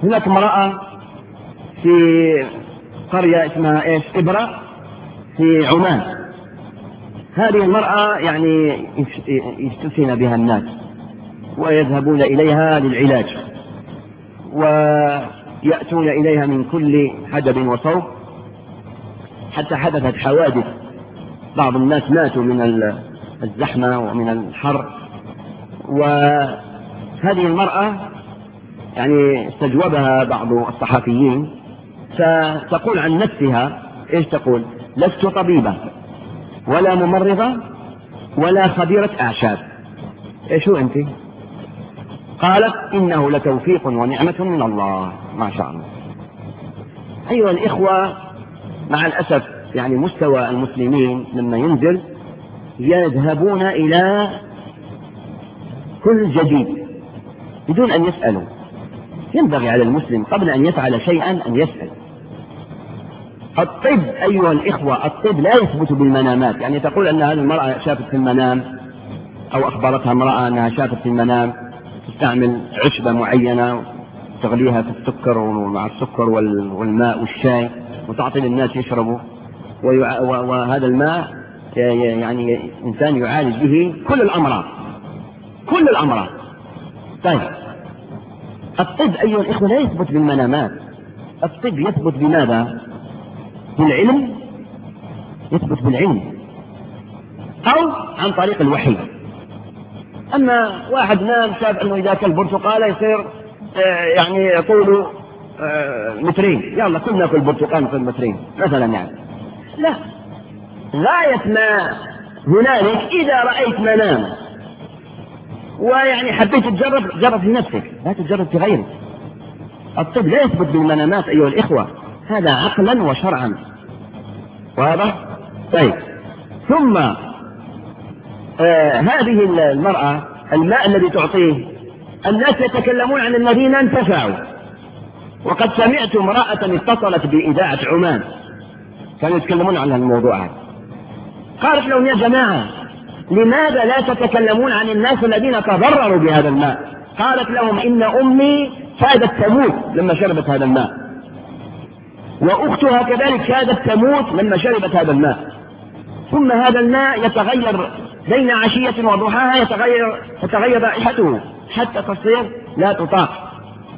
Speaker 1: هناك امرأة في قرية اسمها ايش إبرة في عمان. هذه المرأة يعني يستثنى بها الناس ويذهبون إليها للعلاج ويأتون إليها من كل حدب وصوب، حتى حدثت حوادث، بعض الناس ماتوا من الزحمة ومن الحر. وهذه المرأة يعني استجوبها بعض الصحفيين فتقول عن نفسها ايش تقول؟ لست طبيبة ولا ممرضة ولا خبيرة أعشاب. ايش هو انت؟ قالت إنه لتوفيق ونعمة من الله. ما شاء الله. أيها الإخوة، مع الأسف يعني مستوى المسلمين لما ينزل يذهبون إلى كل جديد بدون أن يسألوا. ينبغي على المسلم قبل أن يفعل شيئا أن يسأل. الطب أيها الإخوة، الطب لا يثبت بالمنامات. يعني تقول أن هذه المرأة شافت في المنام أو أخبرتها امرأة أنها شافت في المنام تستعمل عشبة معينة تغليها في السكر ومع السكر والماء والشاي وتعطي للناس يشربوا، وهذا الماء يعني إنسان يعالج به كل الأمراض كل الأمراض. طيب الطب أيها الإخوة لا يثبت بالمنامات. الطب يثبت بماذا؟ بالعلم، يثبت بالعلم أو عن طريق الوحي. أما واحد نام شاف أنه إذا كل برتقالة يصير يعني طوله مترين، يلا كلنا ناكل برتقال في المترين مثلا، يعني لا. غاية ما هنالك إذا رأيت منام ويعني حبيت تجرب، جرب في نفسك، لا تجرب في غيرك. الطب لا يثبت بالمنامات أيها الإخوة، هذا عقلا وشرعا. واضح؟ طيب ثم آه هذه المرأة الماء الذي تعطيه، الناس يتكلمون عن الذين انتفعوا. وقد سمعت امرأة اتصلت بإذاعة عمان كانوا يتكلمون عن الموضوع هذا، قالت لهم يا جماعة لماذا لا تتكلمون عن الناس الذين تضرروا بهذا الماء؟ قالت لهم إن أمي كادت تموت لما شربت هذا الماء، وأختها كذلك كادت تموت لما شربت هذا الماء، ثم هذا الماء يتغير بين عشية وضحاها، يتغير تتغير رائحته حتى تصير لا تطاق.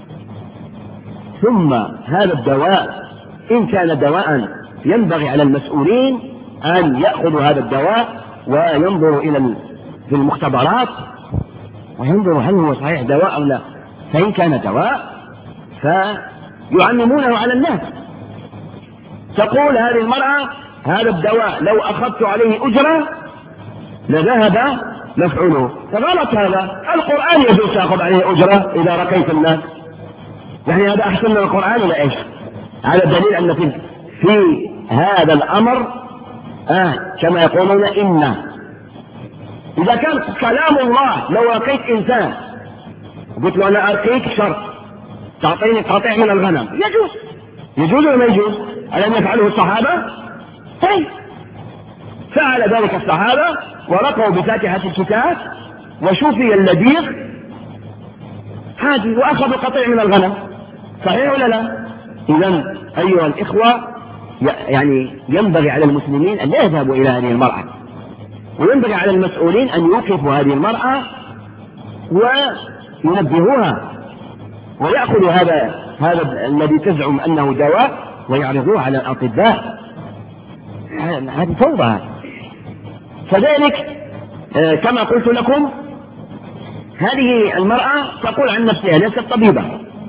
Speaker 1: ثم هذا الدواء إن كان دواء ينبغي على المسؤولين أن يأخذوا هذا الدواء وينظروا إلى في المختبرات وينظروا هل هو صحيح دواء أو لا. فإن كان دواء فيعممونه على الناس. تقول هذه المرأة هذا الدواء لو أخذت عليه أجرة لذهب مفعوله. فغلط هذا، القرآن يجوز تأخذ عليه أجرة إذا رقيت الناس، يعني هذا أحسن من القرآن ولا إيش؟ على دليل أن في, في هذا الأمر آه كما يقولون إن إذا كان كلام الله لو رقيت إنسان قلت له أنا أرقيك شرط تعطيني قطيع من الغنم، يجوز يجوز ولا ما يجوز؟ ألم يفعله الصحابة؟ طيب فعل ذلك الصحابة ورقوا بفاتحة الكتاب وشوفي اللبيغ هذه وأخذوا قطيع من الغنم، صحيح ولا لا؟ إذن أيها الإخوة يعني ينبغي على المسلمين أن لا يذهبوا إلى هذه المرأة، وينبغي على المسؤولين أن يوقفوا هذه المرأة وينبهوها ويأخذوا هذا هذا الذي تزعم أنه دواء ويعرضوه على الأطباء. هذه فوضى. كذلك كما قلت لكم هذه المرأة تقول عن نفسها ليست طبيبة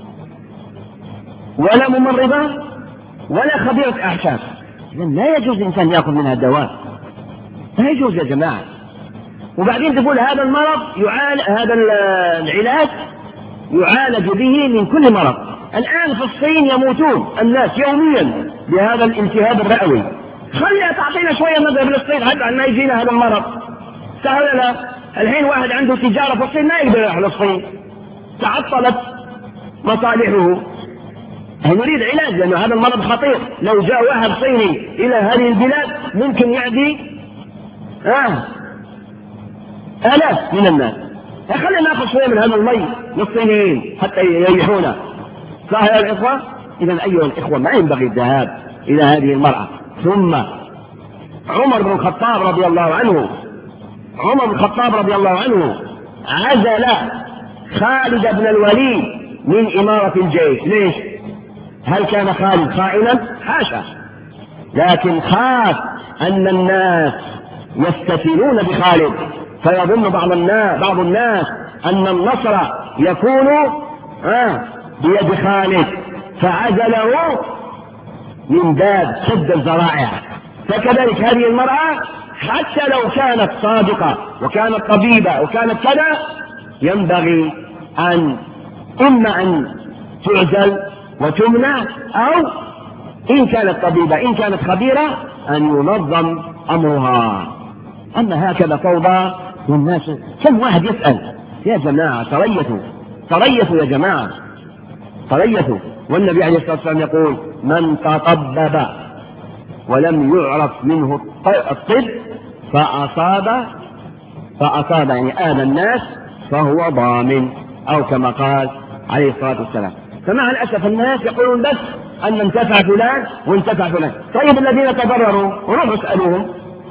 Speaker 1: ولا ممرضة ولا خبيرة أعشاب، لا يجوز الإنسان يأخذ منها الدواء، لا يجوز يا جماعة. وبعدين تقول هذا المرض يعالج، هذا العلاج يعالج به من كل مرض. الآن في الصين يموتون الناس يوميا بهذا الالتهاب الرئوي، خليها تعطينا شوية نذهب للصين حتى أن ما يجينا هذا المرض. سهل لا؟ الحين واحد عنده تجارة في الصين ما يقدر يروح للصين، تعطلت مصالحه. نريد علاج لأن هذا المرض خطير، لو جاء واحد صيني إلى هذه البلاد ممكن يعدي آه آلاف من الناس. خلينا ناخذ شوية من هذا المي للصينيين حتى يريحونا. صح يا الإخوة؟ إذا أيها الإخوة ما ينبغي الذهاب إلى هذه المرأة. ثم عمر بن الخطاب رضي الله عنه عمر بن الخطاب رضي الله عنه عزل خالد بن الوليد من إمارة الجيش. ليش؟ هل كان خالد خائنا؟ حاشا، لكن خاف أن الناس يستثنون بخالد، فيظن بعض الناس بعض الناس أن النصر يكون آه بيد خالد، فعزله من باب سد الذرائع. فكذلك هذه المرأة حتى لو كانت صادقة وكانت طبيبة وكانت كذا، ينبغي أن إما أن تعزل وتمنع، أو إن كانت طبيبة إن كانت خبيرة أن ينظم أمرها. أما هكذا فوضى والناس كم واحد يسأل؟ يا جماعة تريثوا تريثوا يا جماعة تريثوا. والنبي عليه الصلاة والسلام يقول: من تطبب ولم يعرف منه الطب فأصاب فأصاب يعني آذى الناس فهو ضامن، أو كما قال عليه الصلاة والسلام. فمع الأسف الناس يقولون بس أن انتفع فلان وانتفع فلان. طيب الذين تضرروا روحوا اسألوهم.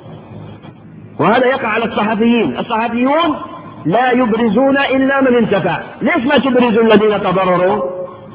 Speaker 1: وهذا يقع على الصحفيين. الصحفيون لا يبرزون إلا من انتفع. ليش ما تبرزوا الذين تضرروا؟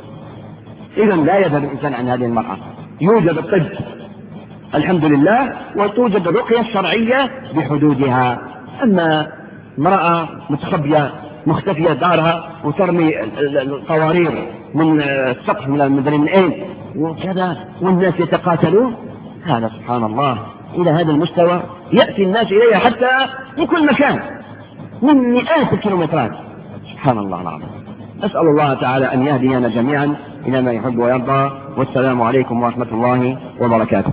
Speaker 1: إذا لا يذهب الإنسان عن هذه المرأة. يوجد الطب الحمد لله، وتوجد الرقية الشرعية بحدودها. أما امرأة متخبية مختفية دارها وترمي القوارير من السقف من المدري من أين وكذا والناس يتقاتلون، هذا سبحان الله إلى هذا المستوى يأتي الناس إليها حتى من كل مكان من مئات الكيلومترات. سبحان الله العظيم. أسأل الله تعالى أن يهدينا جميعا إلى ما يحب ويرضى. والسلام عليكم ورحمة الله وبركاته.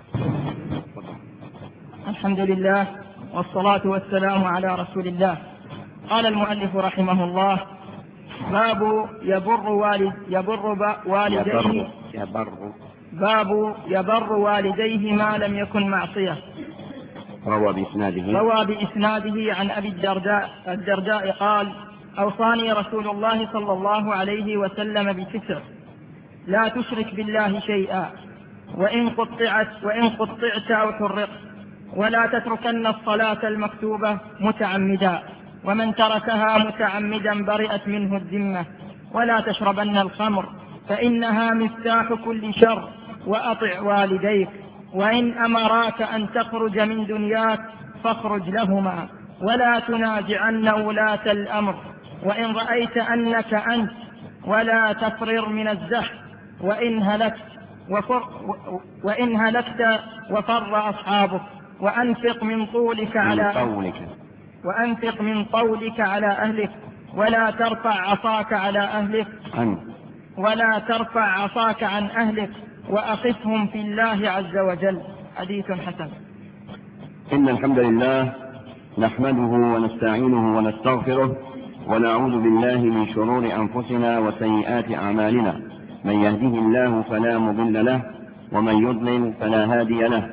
Speaker 2: الحمد لله والصلاة والسلام على رسول الله. قال المؤلف رحمه الله: باب يبر والد يبر والديه
Speaker 1: يبر
Speaker 2: باب يبر والديه ما لم يكن معصية.
Speaker 1: روى بإسناده
Speaker 2: روى بإسناده عن أبي الدرداء الدرداء قال: أوصاني رسول الله صلى الله عليه وسلم بتسع: لا تشرك بالله شيئا، وإن قطعت وإن قطعت أو حرقت، ولا تتركن الصلاة المكتوبة متعمدا، ومن تركها متعمدا برئت منه الذمة، ولا تشربن الخمر فإنها مفتاح كل شر، وأطع والديك، وإن أمراك أن تخرج من دنياك فاخرج لهما، ولا تنازعن ولاة الأمر، وإن رأيت أنك أنت، ولا تفرر من الزحف، وإن هلكت وفر وإن هلكت وفر أصحابك، وأنفق من طولك على أهلك وأنفق من طولك على أهلك، ولا ترفع عصاك على أهلك ولا ترفع عصاك عن أهلك، وأقفهم في الله عز وجل. حديث حسن.
Speaker 1: إن الحمد لله نحمده ونستعينه ونستغفره، ونعوذ بالله من شرور أنفسنا وسيئات أعمالنا. من يهده الله فلا مضل له، ومن يضلل فلا هادي له.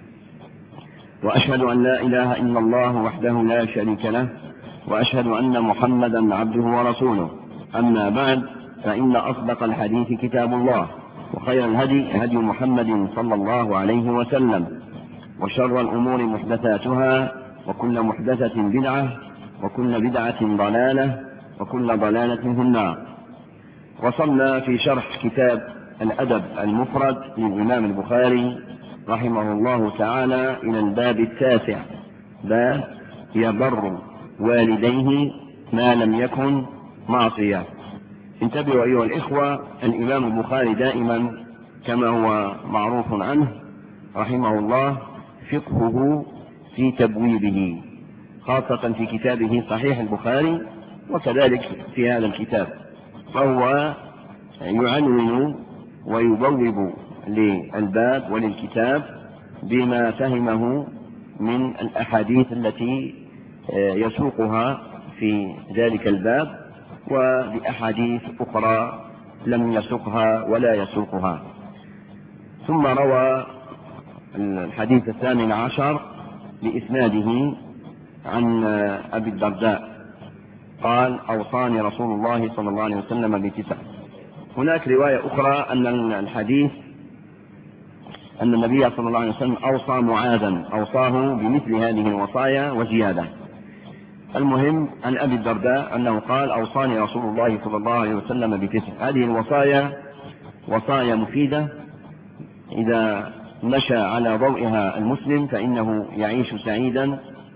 Speaker 1: وأشهد أن لا إله إلا الله وحده لا شريك له، وأشهد أن محمدا عبده ورسوله. أما بعد، فإن أصدق الحديث كتاب الله، وخير الهدي هدي محمد صلى الله عليه وسلم، وشر الأمور محدثاتها، وكل محدثة بدعة، وكل بدعة ضلالة، وكل ضلالة في النار. وصلنا في شرح كتاب الأدب المفرد للإمام البخاري رحمه الله تعالى إلى الباب التاسع: باب يبر والديه ما لم يكن معصية. انتبهوا أيها الإخوة، الإمام البخاري دائما كما هو معروف عنه رحمه الله فقهه في تبويبه، خاصة في كتابه صحيح البخاري، وكذلك في هذا الكتاب، فهو يعنون ويبوب للباب وللكتاب بما فهمه من الأحاديث التي يسوقها في ذلك الباب، وبأحاديث أخرى لم يسوقها ولا يسوقها. ثم روى الحديث الثامن عشر بإسناده عن أبي الدرداء قال: أوصاني رسول الله صلى الله عليه وسلم بتسع. هناك رواية أخرى أن الحديث أن النبي صلى الله عليه وسلم أوصى معاذا، أوصاه بمثل هذه الوصايا وزيادة. المهم عن أبي الدرداء أنه قال: أوصاني رسول الله صلى الله عليه وسلم بتسع. هذه الوصايا وصايا مفيدة، إذا مشى على ضوئها المسلم فإنه يعيش سعيدا،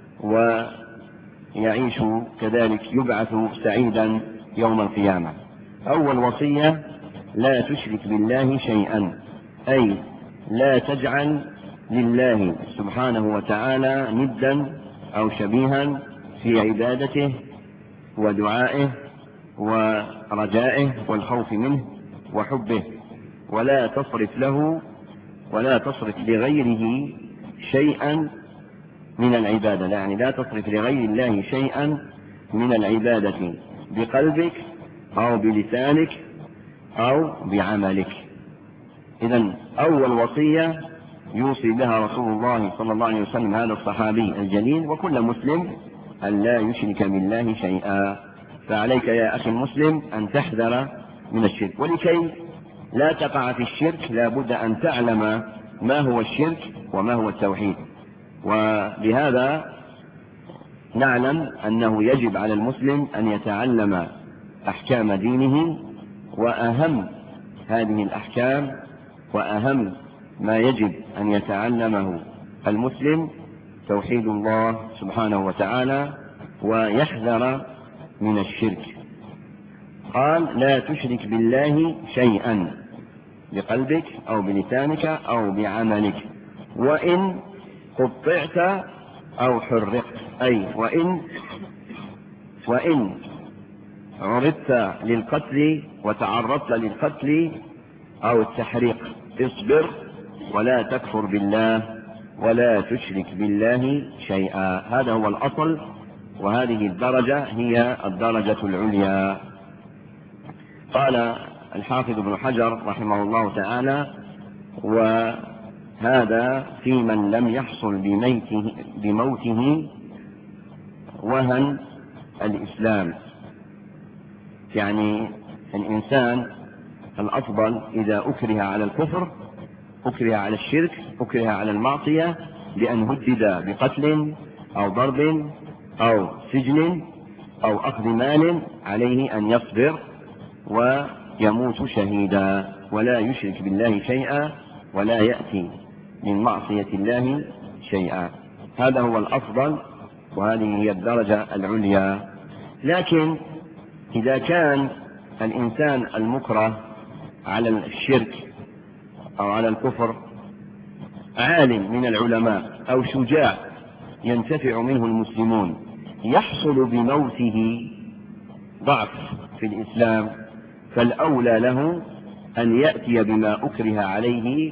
Speaker 1: ويعيش كذلك يبعث سعيدا يوم القيامة. أول وصية: لا تشرك بالله شيئا، أي لا تجعل لله سبحانه وتعالى ندا أو شبيها في عبادته ودعائه ورجائه والخوف منه وحبه، ولا تصرف له ولا تصرف لغيره شيئا من العبادة، يعني لا تصرف لغير الله شيئا من العبادة بقلبك أو بلسانك أو بعملك. إذن أول وصية يوصي بها رسول الله صلى الله عليه وسلم هذا الصحابي الجليل وكل مسلم أن لا يشرك بالله شيئا. فعليك يا أخي المسلم أن تحذر من الشرك، ولكي لا تقع في الشرك لا بد أن تعلم ما هو الشرك وما هو التوحيد. وبهذا نعلم أنه يجب على المسلم أن يتعلم أحكام دينه، وأهم هذه الأحكام وأهم ما يجب أن يتعلمه المسلم توحيد الله سبحانه وتعالى، ويحذر من الشرك. قال: لا تشرك بالله شيئا بقلبك أو بلسانك أو بعملك، وإن قطعت أو حرقت، أي وإن وإن عرضت للقتل وتعرضت للقتل أو التحريق اصبر ولا تكفر بالله ولا تشرك بالله شيئا. هذا هو الأصل، وهذه الدرجة هي الدرجة العليا. قال الحافظ ابن حجر رحمه الله تعالى: وهذا في من لم يحصل بميته بموته وهن الإسلام. يعني الإنسان الأفضل إذا أكره على الكفر، أكره على الشرك، أكره على المعصية، بأن هدد بقتل أو ضرب أو سجن أو أخذ مال، عليه أن يصبر ويموت شهيدا ولا يشرك بالله شيئا ولا يأتي من معصية الله شيئا. هذا هو الأفضل، وهذه هي الدرجة العليا. لكن إذا كان الإنسان المكره على الشرك أو على الكفر عالم من العلماء أو شجاع ينتفع منه المسلمون، يحصل بموته ضعف في الإسلام، فالأولى له أن يأتي بما أكره عليه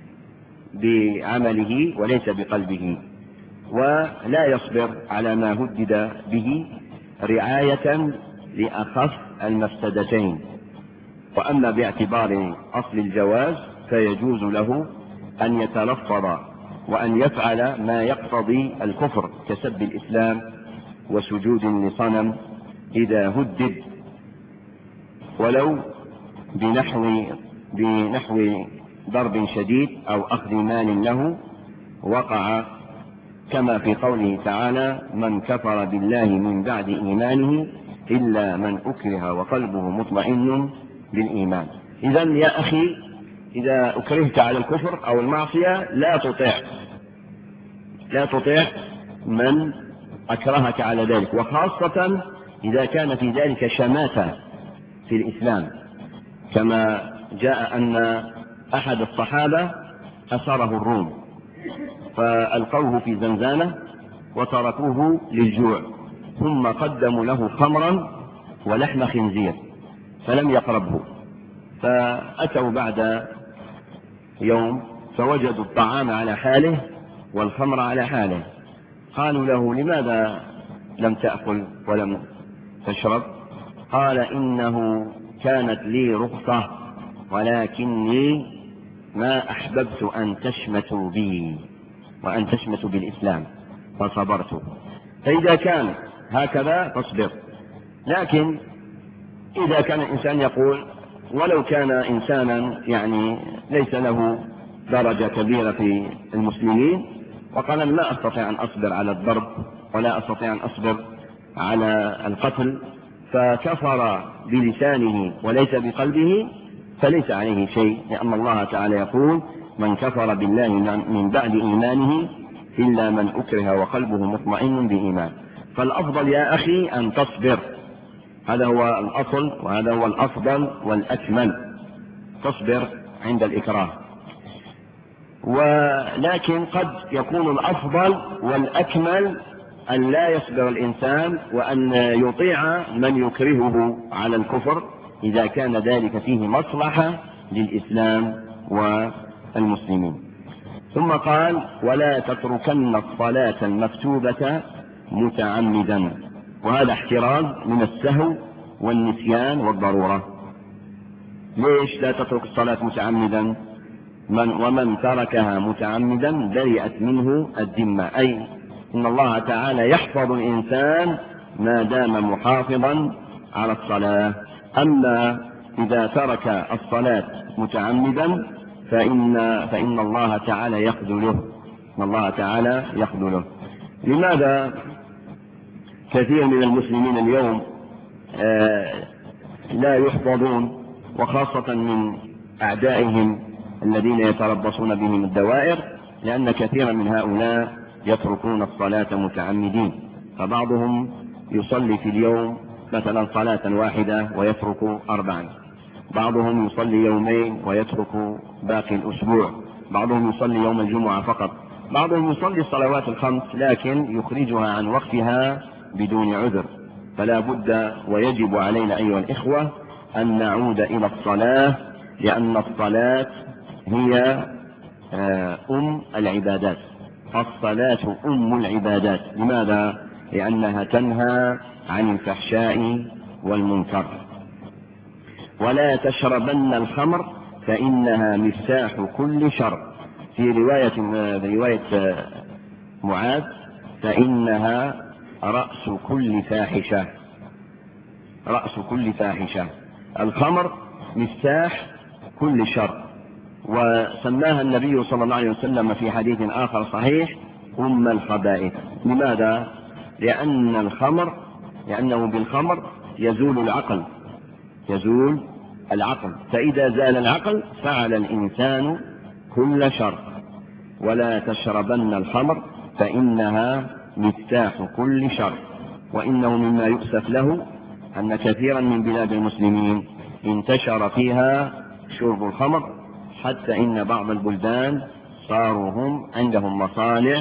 Speaker 1: بعمله وليس بقلبه، ولا يصبر على ما هدد به رعاية لأخف المفسدتين. وأما باعتبار أصل الجواز فيجوز له أن يتلفظ وأن يفعل ما يقتضي الكفر كسب الإسلام وسجود لصنم إذا هدد، ولو بنحو بنحو ضرب شديد أو أخذ مال له وقع، كما في قوله تعالى: من كفر بالله من بعد إيمانه إلا من أكره وقلبه مطمئن بالإيمان. إذن يا أخي، إذا أكرهت على الكفر أو المعصية لا تطيع لا تطيع من أكرهك على ذلك، وخاصة إذا كان في ذلك شماتة في الإسلام، كما جاء أن أحد الصحابة أسره الروم فألقوه في زنزانة وتركوه للجوع، ثم قدموا له خمرا ولحم خنزير فلم يقربه، فأتوا بعد يوم فوجدوا الطعام على حاله والخمر على حاله. قالوا له: لماذا لم تأكل ولم تشرب؟ قال: إنه كانت لي رخصة ولكني ما أحببت أن تشمتوا بي وأن تشمتوا بالإسلام فصبرت. فإذا كان هكذا فاصبر. لكن إذا كان الإنسان يقول: ولو كان إنسانا يعني ليس له درجة كبيرة في المسلمين، وقال لا أستطيع أن أصبر على الضرب ولا أستطيع أن أصبر على القتل، فكفر بلسانه وليس بقلبه، فليس عليه شيء، لأن الله تعالى يقول من كفر بالله من بعد إيمانه إلا من أكره وقلبه مطمئن بإيمان. فالأفضل يا أخي أن تصبر، هذا هو الأصل وهذا هو الأفضل والأكمل، تصبر عند الإكراه. ولكن قد يكون الأفضل والأكمل أن لا يصبر الإنسان وأن يطيع من يكرهه على الكفر إذا كان ذلك فيه مصلحة للإسلام والمسلمين. ثم قال ولا تتركن الصلاة المكتوبة متعمدا، وهذا احتراز من السهو والنسيان والضرورة. ليش لا تترك الصلاة متعمدا؟ من ومن تركها متعمدا برئت منه الذمة، أي إن الله تعالى يحفظ الإنسان ما دام محافظا على الصلاة. أما إذا ترك الصلاة متعمدا فإن, فإن الله تعالى يخذله، إن الله تعالى يخذله. لماذا كثير من المسلمين اليوم لا يحفظون، وخاصة من أعدائهم الذين يتربصون بهم الدوائر؟ لأن كثيرا من هؤلاء يتركون الصلاة متعمدين، فبعضهم يصلي في اليوم مثلا صلاة واحدة ويترك أربعا، بعضهم يصلي يومين ويترك باقي الأسبوع، بعضهم يصلي يوم الجمعة فقط، بعضهم يصلي الصلوات الخمس لكن يخرجها عن وقتها بدون عذر. فلا بد ويجب علينا أيها الإخوة أن نعود إلى الصلاة، لأن الصلاة هي أم العبادات، الصلاة أم العبادات. لماذا؟ لأنها تنهى عن الفحشاء والمنكر. ولا تشربن الخمر فإنها مفتاح كل شر، في رواية, رواية معاذ فإنها رأس كل فاحشة، رأس كل فاحشة. الخمر مفتاح كل شر، وسماها النبي صلى الله عليه وسلم في حديث آخر صحيح أم الخبائث. لماذا؟ لأن الخمر لأنه بالخمر يزول العقل، يزول العقل، فإذا زال العقل فعل الإنسان كل شر. ولا تشربن الخمر فإنها مفتاح كل شر. وإنه مما يؤسف له أن كثيرا من بلاد المسلمين انتشر فيها شرب الخمر، حتى إن بعض البلدان صاروا هم عندهم مصانع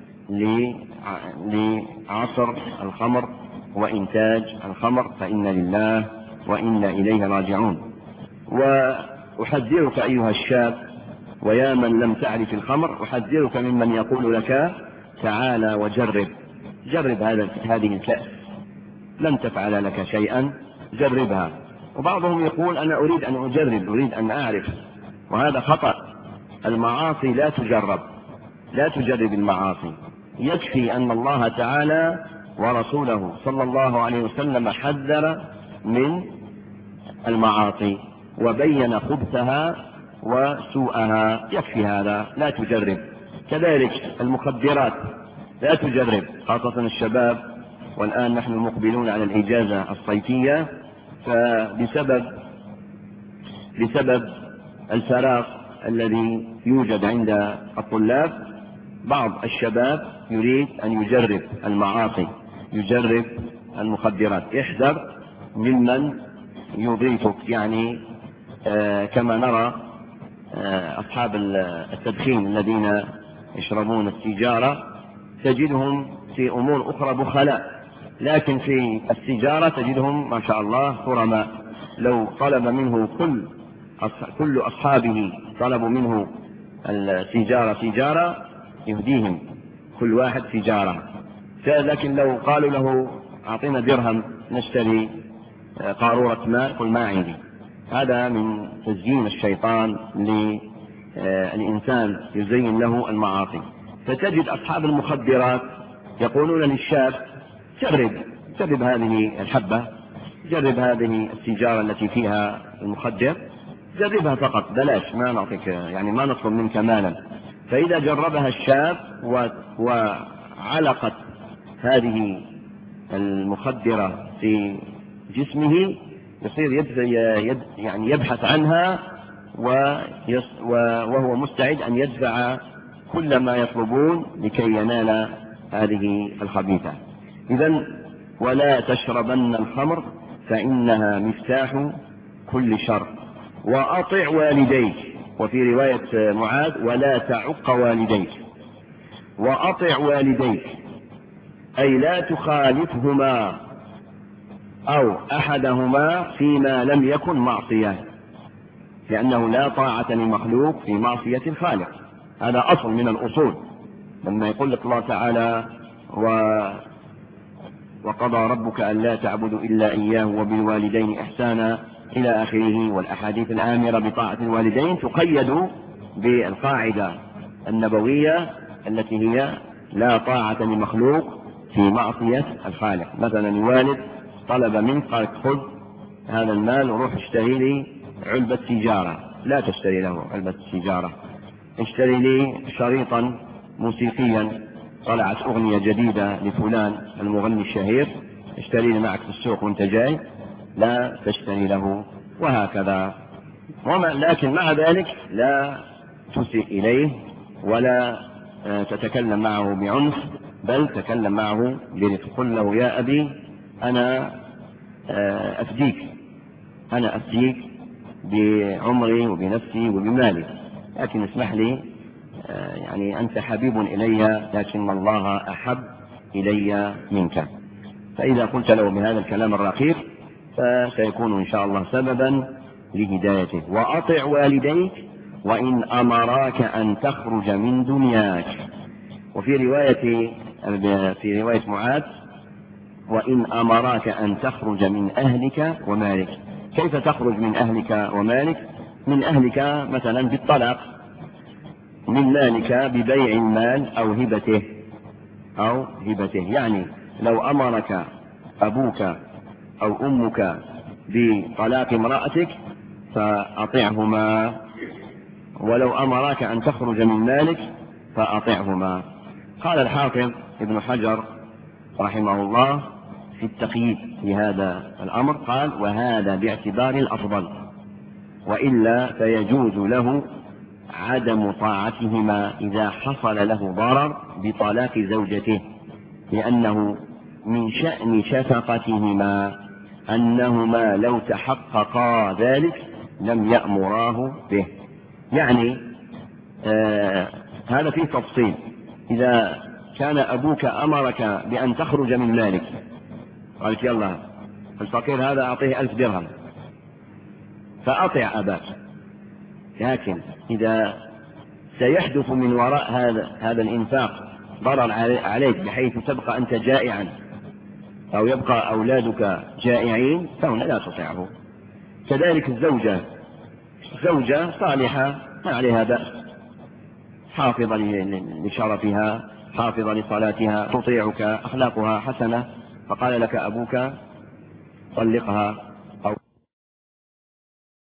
Speaker 1: لعصر الخمر وإنتاج الخمر، فإن لله وإنا إليه راجعون. وأحذرك أيها الشاب ويا من لم تعرف الخمر، أحذرك ممن يقول لك تعالى وجرب، جرب هذا هذه الكأس لن تفعل لك شيئا، جربها. وبعضهم يقول أنا أريد أن أجرب، أريد أن أعرف، وهذا خطأ. المعاصي لا تجرب، لا تجرب المعاصي، يكفي أن الله تعالى ورسوله صلى الله عليه وسلم حذر من المعاصي وبين خبثها وسوءها، يكفي هذا، لا تجرب. كذلك المخدرات لا تجرب، خاصة الشباب، والآن نحن مقبلون على الإجازة الصيفية، فبسبب بسبب الفراغ الذي يوجد عند الطلاب بعض الشباب يريد أن يجرب المعاصي، يجرب المخدرات. احذر ممن يضيفك، يعني آه كما نرى آه أصحاب التدخين الذين يشربون السيجارة تجدهم في أمور أخرى بخلاء، لكن في السيجارة تجدهم ما شاء الله كرماء. لو طلب منه كل كل أصحابه طلبوا منه السيجارة سيجارة يهديهم كل واحد سيجارة، لكن لو قالوا له أعطينا درهم نشتري قارورة ماء قل ما عندي. هذا من تزيين الشيطان للإنسان، يزين له المعاصي. فتجد أصحاب المخدرات يقولون للشاب جرب جرب هذه الحبة، جرب هذه السيجارة التي فيها المخدر، جربها فقط بلاش، ما نعطيك يعني ما نطلب منك مالا. فإذا جربها الشاب وعلقت هذه المخدرة في جسمه يصير يد يعني يبحث عنها وهو مستعد أن يدفع كل ما يطلبون لكي ينال هذه الخبيثة. إذن ولا تشربن الخمر فإنها مفتاح كل شر، وأطع والديك. وفي رواية معاذ ولا تعق والديك. وأطع والديك أي لا تخالفهما أو أحدهما فيما لم يكن معصية، لأنه لا طاعة لمخلوق في معصية الخالق. هذا أصل من الأصول. لما يقول لك الله تعالى و وقضى ربك ألا تعبدوا إلا إياه وبالوالدين إحسانا إلى آخره، والأحاديث الآمرة بطاعة الوالدين تقيد بالقاعدة النبوية التي هي لا طاعة لمخلوق في معصية الخالق. مثلا الوالد طلب منك قال خذ هذا المال وروح اشتري لي علبة سيجارة، لا تشتري له علبة سيجارة، اشتري لي شريطا موسيقيا، طلعت أغنية جديدة لفلان المغني الشهير، اشتري لي معك في السوق وانت جاي، لا تشتري له، وهكذا. وما لكن مع ذلك لا تسيء إليه ولا تتكلم معه بعنف، بل تكلم معه برفق. قل له يا أبي أنا أفديك، أنا أفديك بعمري وبنفسي وبمالي، لكن اسمح لي، يعني أنت حبيب إلي لكن الله أحب إلي منك. فإذا قلت له بهذا الكلام الرقيق فسيكون إن شاء الله سببا لهدايته. وأطع والديك وإن أمراك أن تخرج من دنياك. وفي رواية في رواية معاذ وإن أمراك أن تخرج من أهلك ومالك. كيف تخرج من أهلك ومالك؟ من أهلك مثلا بالطلاق، من مالك ببيع المال أو هبته أو هبته. يعني لو أمرك أبوك أو أمك بطلاق امرأتك فأطعهما، ولو أمرك أن تخرج من مالك فأطعهما. قال الحافظ ابن حجر رحمه الله في التقييد في هذا الأمر، قال وهذا باعتبار الأفضل، وإلا فيجوز له عدم طاعتهما إذا حصل له ضرر بطلاق زوجته، لأنه من شأن شفقتهما أنهما لو تحققا ذلك لم يأمراه به. يعني آه هذا فيه تفصيل. إذا كان أبوك أمرك بأن تخرج من مالك، قالت يلا الفقير هذا أعطيه ألف درهم، فأطع أباك، لكن إذا سيحدث من وراء هذا هذا الإنفاق ضرر عليك بحيث تبقى أنت جائعا أو يبقى أولادك جائعين فهنا لا تطيعه. كذلك الزوجة، زوجة صالحة ما عليها بأس، حافظة لشرفها، حافظة لصلاتها، تطيعك، أخلاقها حسنة، فقال لك أبوك طلقها